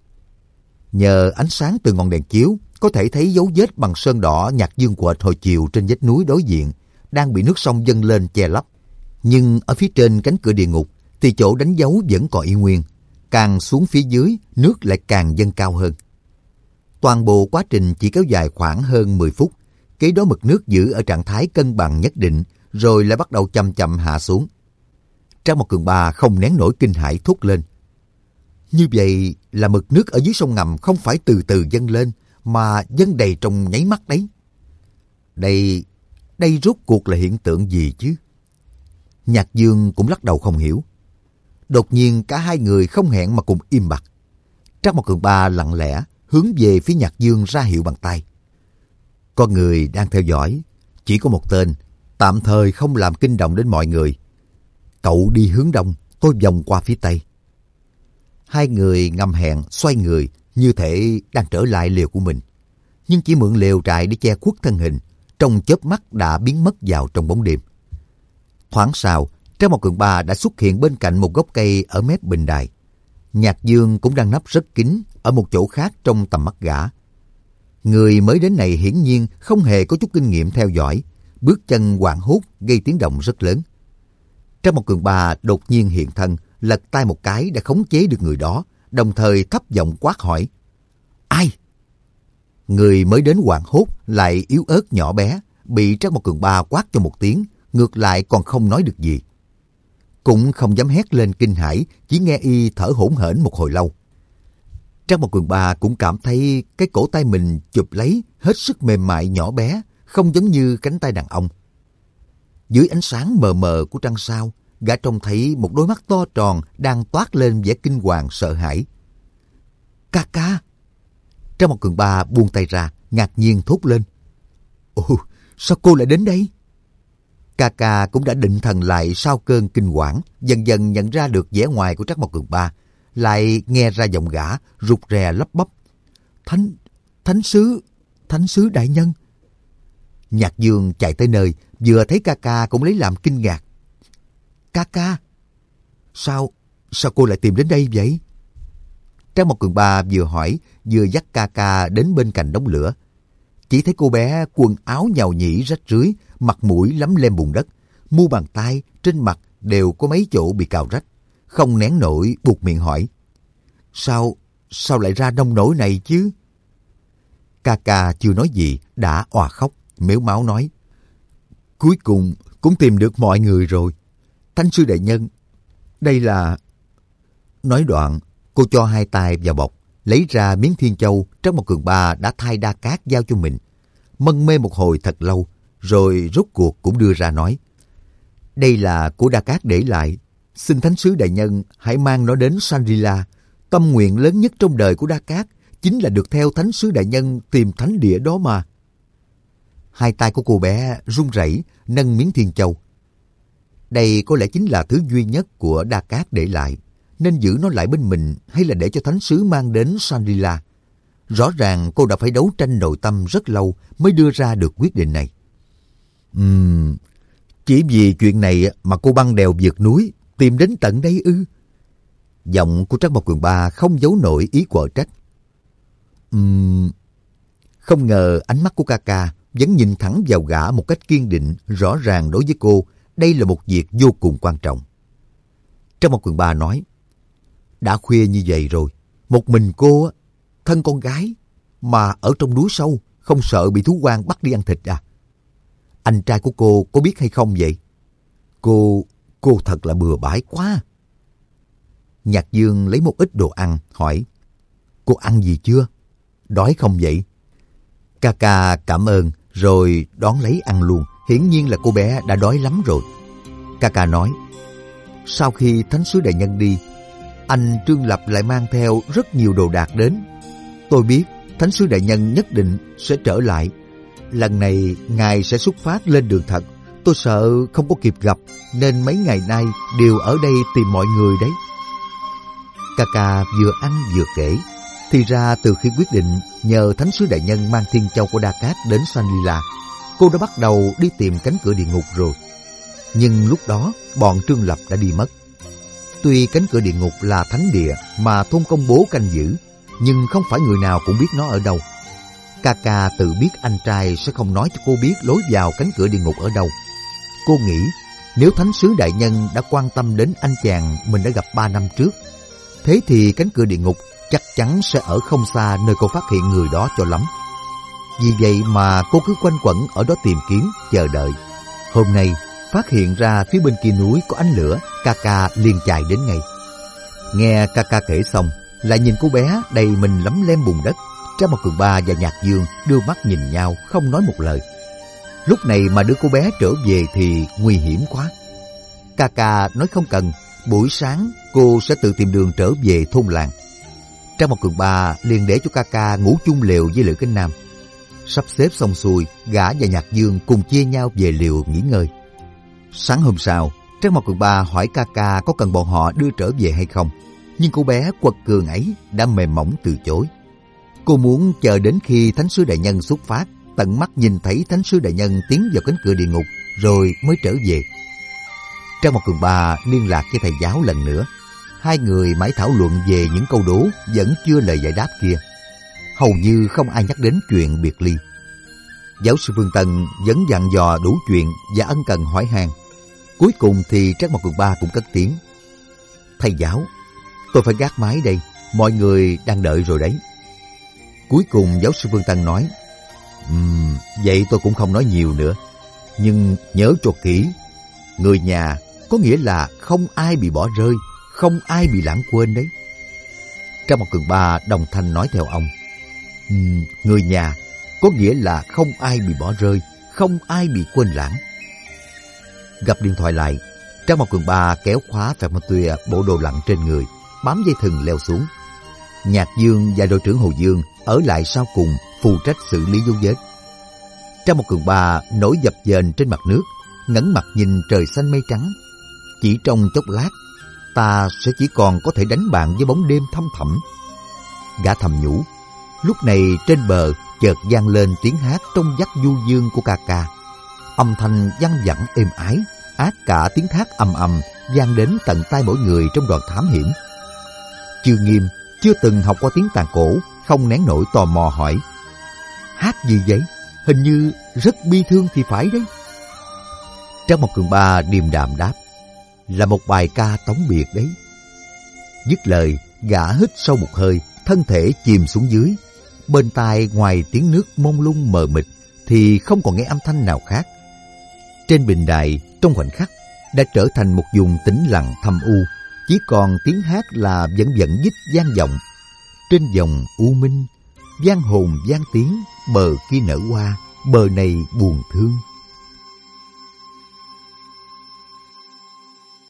Nhờ ánh sáng từ ngọn đèn chiếu, có thể thấy dấu vết bằng sơn đỏ Nhạc Dương quệt hồi chiều trên vách núi đối diện, đang bị nước sông dâng lên che lấp. Nhưng ở phía trên cánh cửa địa ngục thì chỗ đánh dấu vẫn còn y nguyên. Càng xuống phía dưới, nước lại càng dâng cao hơn. Toàn bộ quá trình chỉ kéo dài khoảng hơn mười phút. Kế đó mực nước giữ ở trạng thái cân bằng nhất định, rồi lại bắt đầu chậm chậm hạ xuống. Trang một Cường Ba không nén nổi kinh hãi thốt lên: Như vậy là mực nước ở dưới sông ngầm không phải từ từ dâng lên, mà dâng đầy trong nháy mắt đấy. Đây, đây rốt cuộc là hiện tượng gì chứ? Nhạc Dương cũng lắc đầu không hiểu. Đột nhiên cả hai người không hẹn mà cùng im bặt. Trang một Cường Ba lặng lẽ hướng về phía Nhạc Dương ra hiệu bằng tay. Có người đang theo dõi, chỉ có một tên, tạm thời không làm kinh động đến mọi người. Cậu đi hướng đông, tôi vòng qua phía tây. Hai người ngầm hẹn xoay người, như thể đang trở lại lều của mình. Nhưng chỉ mượn lều trại để che khuất thân hình, trong chớp mắt đã biến mất vào trong bóng đêm. Thoáng sau, Trang một Cường Ba đã xuất hiện bên cạnh một gốc cây ở mép bình đài. Nhạc Dương cũng đang nấp rất kín ở một chỗ khác trong tầm mắt gã. Người mới đến này hiển nhiên không hề có chút kinh nghiệm theo dõi, bước chân hoảng hốt gây tiếng động rất lớn. Trang một cường ba đột nhiên hiện thân, lật tay một cái đã khống chế được người đó, đồng thời thấp giọng quát hỏi: Ai? Người mới đến hoảng hốt lại yếu ớt nhỏ bé, bị Trang một cường ba quát cho một tiếng, ngược lại còn không nói được gì. Cũng không dám hét lên kinh hãi, chỉ nghe y thở hổn hển một hồi lâu. Trang một cường ba cũng cảm thấy cái cổ tay mình chụp lấy hết sức mềm mại nhỏ bé, không giống như cánh tay đàn ông. Dưới ánh sáng mờ mờ của trăng sao, gã trông thấy một đôi mắt to tròn đang toát lên vẻ kinh hoàng sợ hãi. Ca ca! Trang một cường ba buông tay ra, ngạc nhiên thốt lên: Ồ, sao cô lại đến đây? Ca ca cũng đã định thần lại sau cơn kinh hoàng, dần dần nhận ra được vẻ ngoài của Trác Mộc Cường Ba, lại nghe ra giọng gã rụt rè lắp bắp: Thánh, thánh sứ, thánh sứ đại nhân. Nhạc Dương chạy tới nơi, vừa thấy ca ca cũng lấy làm kinh ngạc. Ca ca, sao, sao cô lại tìm đến đây vậy? Trác Mộc Cường Ba vừa hỏi, vừa dắt ca ca đến bên cạnh đống lửa. Chỉ thấy cô bé quần áo nhàu nhĩ rách rưới, mặt mũi lấm lem bùn đất, mu bàn tay trên mặt đều có mấy chỗ bị cào rách, không nén nổi buột miệng hỏi: Sao, sao lại ra nông nổi này chứ? Ca ca chưa nói gì đã òa khóc, mếu máo nói: Cuối cùng cũng tìm được mọi người rồi. Thánh sư đại nhân, đây là... Nói đoạn, cô cho hai tay vào bọc, lấy ra miếng thiên châu Trác Mộc Cường Ba đã thay đa cát giao cho mình. Mân mê một hồi thật lâu, rồi rốt cuộc cũng đưa ra nói: Đây là của Đa Cát để lại. Xin thánh sứ đại nhân hãy mang nó đến Shangri-La. Tâm nguyện lớn nhất trong đời của Đa Cát chính là được theo thánh sứ đại nhân tìm thánh địa đó mà. Hai tay của cô bé run rẩy nâng miếng thiên châu. Đây có lẽ chính là thứ duy nhất của Đa Cát để lại, nên giữ nó lại bên mình hay là để cho thánh sứ mang đến Shangri-La? Rõ ràng cô đã phải đấu tranh nội tâm rất lâu mới đưa ra được quyết định này. Ừm, chỉ vì chuyện này mà cô băng đèo vượt núi, tìm đến tận đây ư? Giọng của Trác Mộc Cường Ba không giấu nổi ý quở trách. Ừm, không ngờ ánh mắt của ca ca vẫn nhìn thẳng vào gã một cách kiên định, rõ ràng đối với cô, đây là một việc vô cùng quan trọng. Trác Mộc Cường Ba nói: Đã khuya như vậy rồi, một mình cô, thân con gái, mà ở trong núi sâu, không sợ bị thú hoang bắt đi ăn thịt à? Anh trai của cô có biết hay không vậy? Cô, cô thật là bừa bãi quá. Nhạc Dương lấy một ít đồ ăn, hỏi: Cô ăn gì chưa? Đói không vậy? Ca ca cảm ơn, rồi đón lấy ăn luôn. Hiển nhiên là cô bé đã đói lắm rồi. Ca ca nói: Sau khi thánh sứ đại nhân đi, anh Trương Lập lại mang theo rất nhiều đồ đạc đến. Tôi biết thánh sứ đại nhân nhất định sẽ trở lại. Lần này ngài sẽ xuất phát lên đường thật. Tôi sợ không có kịp gặp, nên mấy ngày nay đều ở đây tìm mọi người đấy. Ca ca vừa ăn vừa kể. Thì ra từ khi quyết định nhờ thánh sứ đại nhân mang thiên châu của Đa Cát đến Shangri-La, cô đã bắt đầu đi tìm cánh cửa địa ngục rồi. Nhưng lúc đó bọn Trương Lập đã đi mất. Tuy cánh cửa địa ngục là thánh địa mà thôn công bố canh giữ, nhưng không phải người nào cũng biết nó ở đâu. Ca ca tự biết anh trai sẽ không nói cho cô biết lối vào cánh cửa địa ngục ở đâu. Cô nghĩ nếu thánh sứ đại nhân đã quan tâm đến anh chàng mình đã gặp ba năm trước, thế thì cánh cửa địa ngục chắc chắn sẽ ở không xa nơi cô phát hiện người đó cho lắm. Vì vậy mà cô cứ quanh quẩn ở đó tìm kiếm, chờ đợi. Hôm nay phát hiện ra phía bên kia núi có ánh lửa, ca ca liền chạy đến ngay. Nghe ca ca kể xong, lại nhìn cô bé đầy mình lấm lem bùn đất. Trác Mộc Cường Ba và Nhạc Dương đưa mắt nhìn nhau, không nói một lời. Lúc này mà đưa cô bé trở về thì nguy hiểm quá. Ca ca nói không cần, buổi sáng cô sẽ tự tìm đường trở về thôn làng. Trác Mộc Cường Ba liền để cho ca ca ngủ chung lều với Lữ Kinh Nam. Sắp xếp xong xuôi, gã và Nhạc Dương cùng chia nhau về lều nghỉ ngơi. Sáng hôm sau, Trác Mộc Cường Ba hỏi ca ca có cần bọn họ đưa trở về hay không, nhưng cô bé quật cường ấy đã mềm mỏng từ chối. Cô muốn chờ đến khi thánh sứ đại nhân xuất phát, tận mắt nhìn thấy thánh sứ đại nhân tiến vào cánh cửa địa ngục rồi mới trở về. Trác Mộc Cường Ba liên lạc với thầy giáo lần nữa. Hai người mãi thảo luận về những câu đố vẫn chưa lời giải đáp kia. Hầu như không ai nhắc đến chuyện biệt ly. Giáo sư Phương Tân vẫn dặn dò đủ chuyện và ân cần hỏi han. Cuối cùng thì Trác Mộc Cường Ba cũng cất tiếng. Thầy giáo, tôi phải gác máy đây, mọi người đang đợi rồi đấy. Cuối cùng giáo sư Vương Tân nói, um, vậy tôi cũng không nói nhiều nữa. Nhưng nhớ cho kỹ, người nhà có nghĩa là không ai bị bỏ rơi, không ai bị lãng quên đấy. Trác Mộc Cường Ba đồng thanh nói theo ông. Um, người nhà có nghĩa là không ai bị bỏ rơi, không ai bị quên lãng. Gặp điện thoại lại, Trác Mộc Cường Ba kéo khóa Phẹt Mã Tuya bộ đồ lặn trên người, bám dây thừng leo xuống. Nhạc Dương và đội trưởng Hồ Dương ở lại sau cùng phụ trách xử lý dấu vết. Trác Mộc Cường Ba nổi dập dềnh trên mặt nước, ngẩng mặt nhìn trời xanh mây trắng. Chỉ trong chốc lát, ta sẽ chỉ còn có thể đánh bạn với bóng đêm thăm thẳm. Gã thầm nhủ. Lúc này trên bờ chợt vang lên tiếng hát trong vắt du dương của ca ca. Âm thanh văng vẳng êm ái, át cả tiếng thác ầm ầm vang đến tận tai mỗi người trong đoàn thám hiểm. Chương Nghiêm chưa từng học qua tiếng tàn cổ, không nén nổi tò mò hỏi: hát gì vậy? Hình như rất bi thương thì phải đấy. Trác Mộc Cường Ba điềm đạm đáp: là một bài ca tống biệt đấy. Dứt lời, gã hít sâu một hơi, thân thể chìm xuống dưới. Bên tai ngoài tiếng nước mông lung mờ mịt thì không còn nghe âm thanh nào khác. Trên bình đài trong khoảnh khắc đã trở thành một vùng tĩnh lặng thâm u, chỉ còn tiếng hát là vẫn vẫn dít vang vọng. Trên dòng u minh, vang hồn vang tiếng, bờ kia nở hoa, bờ này buồn thương.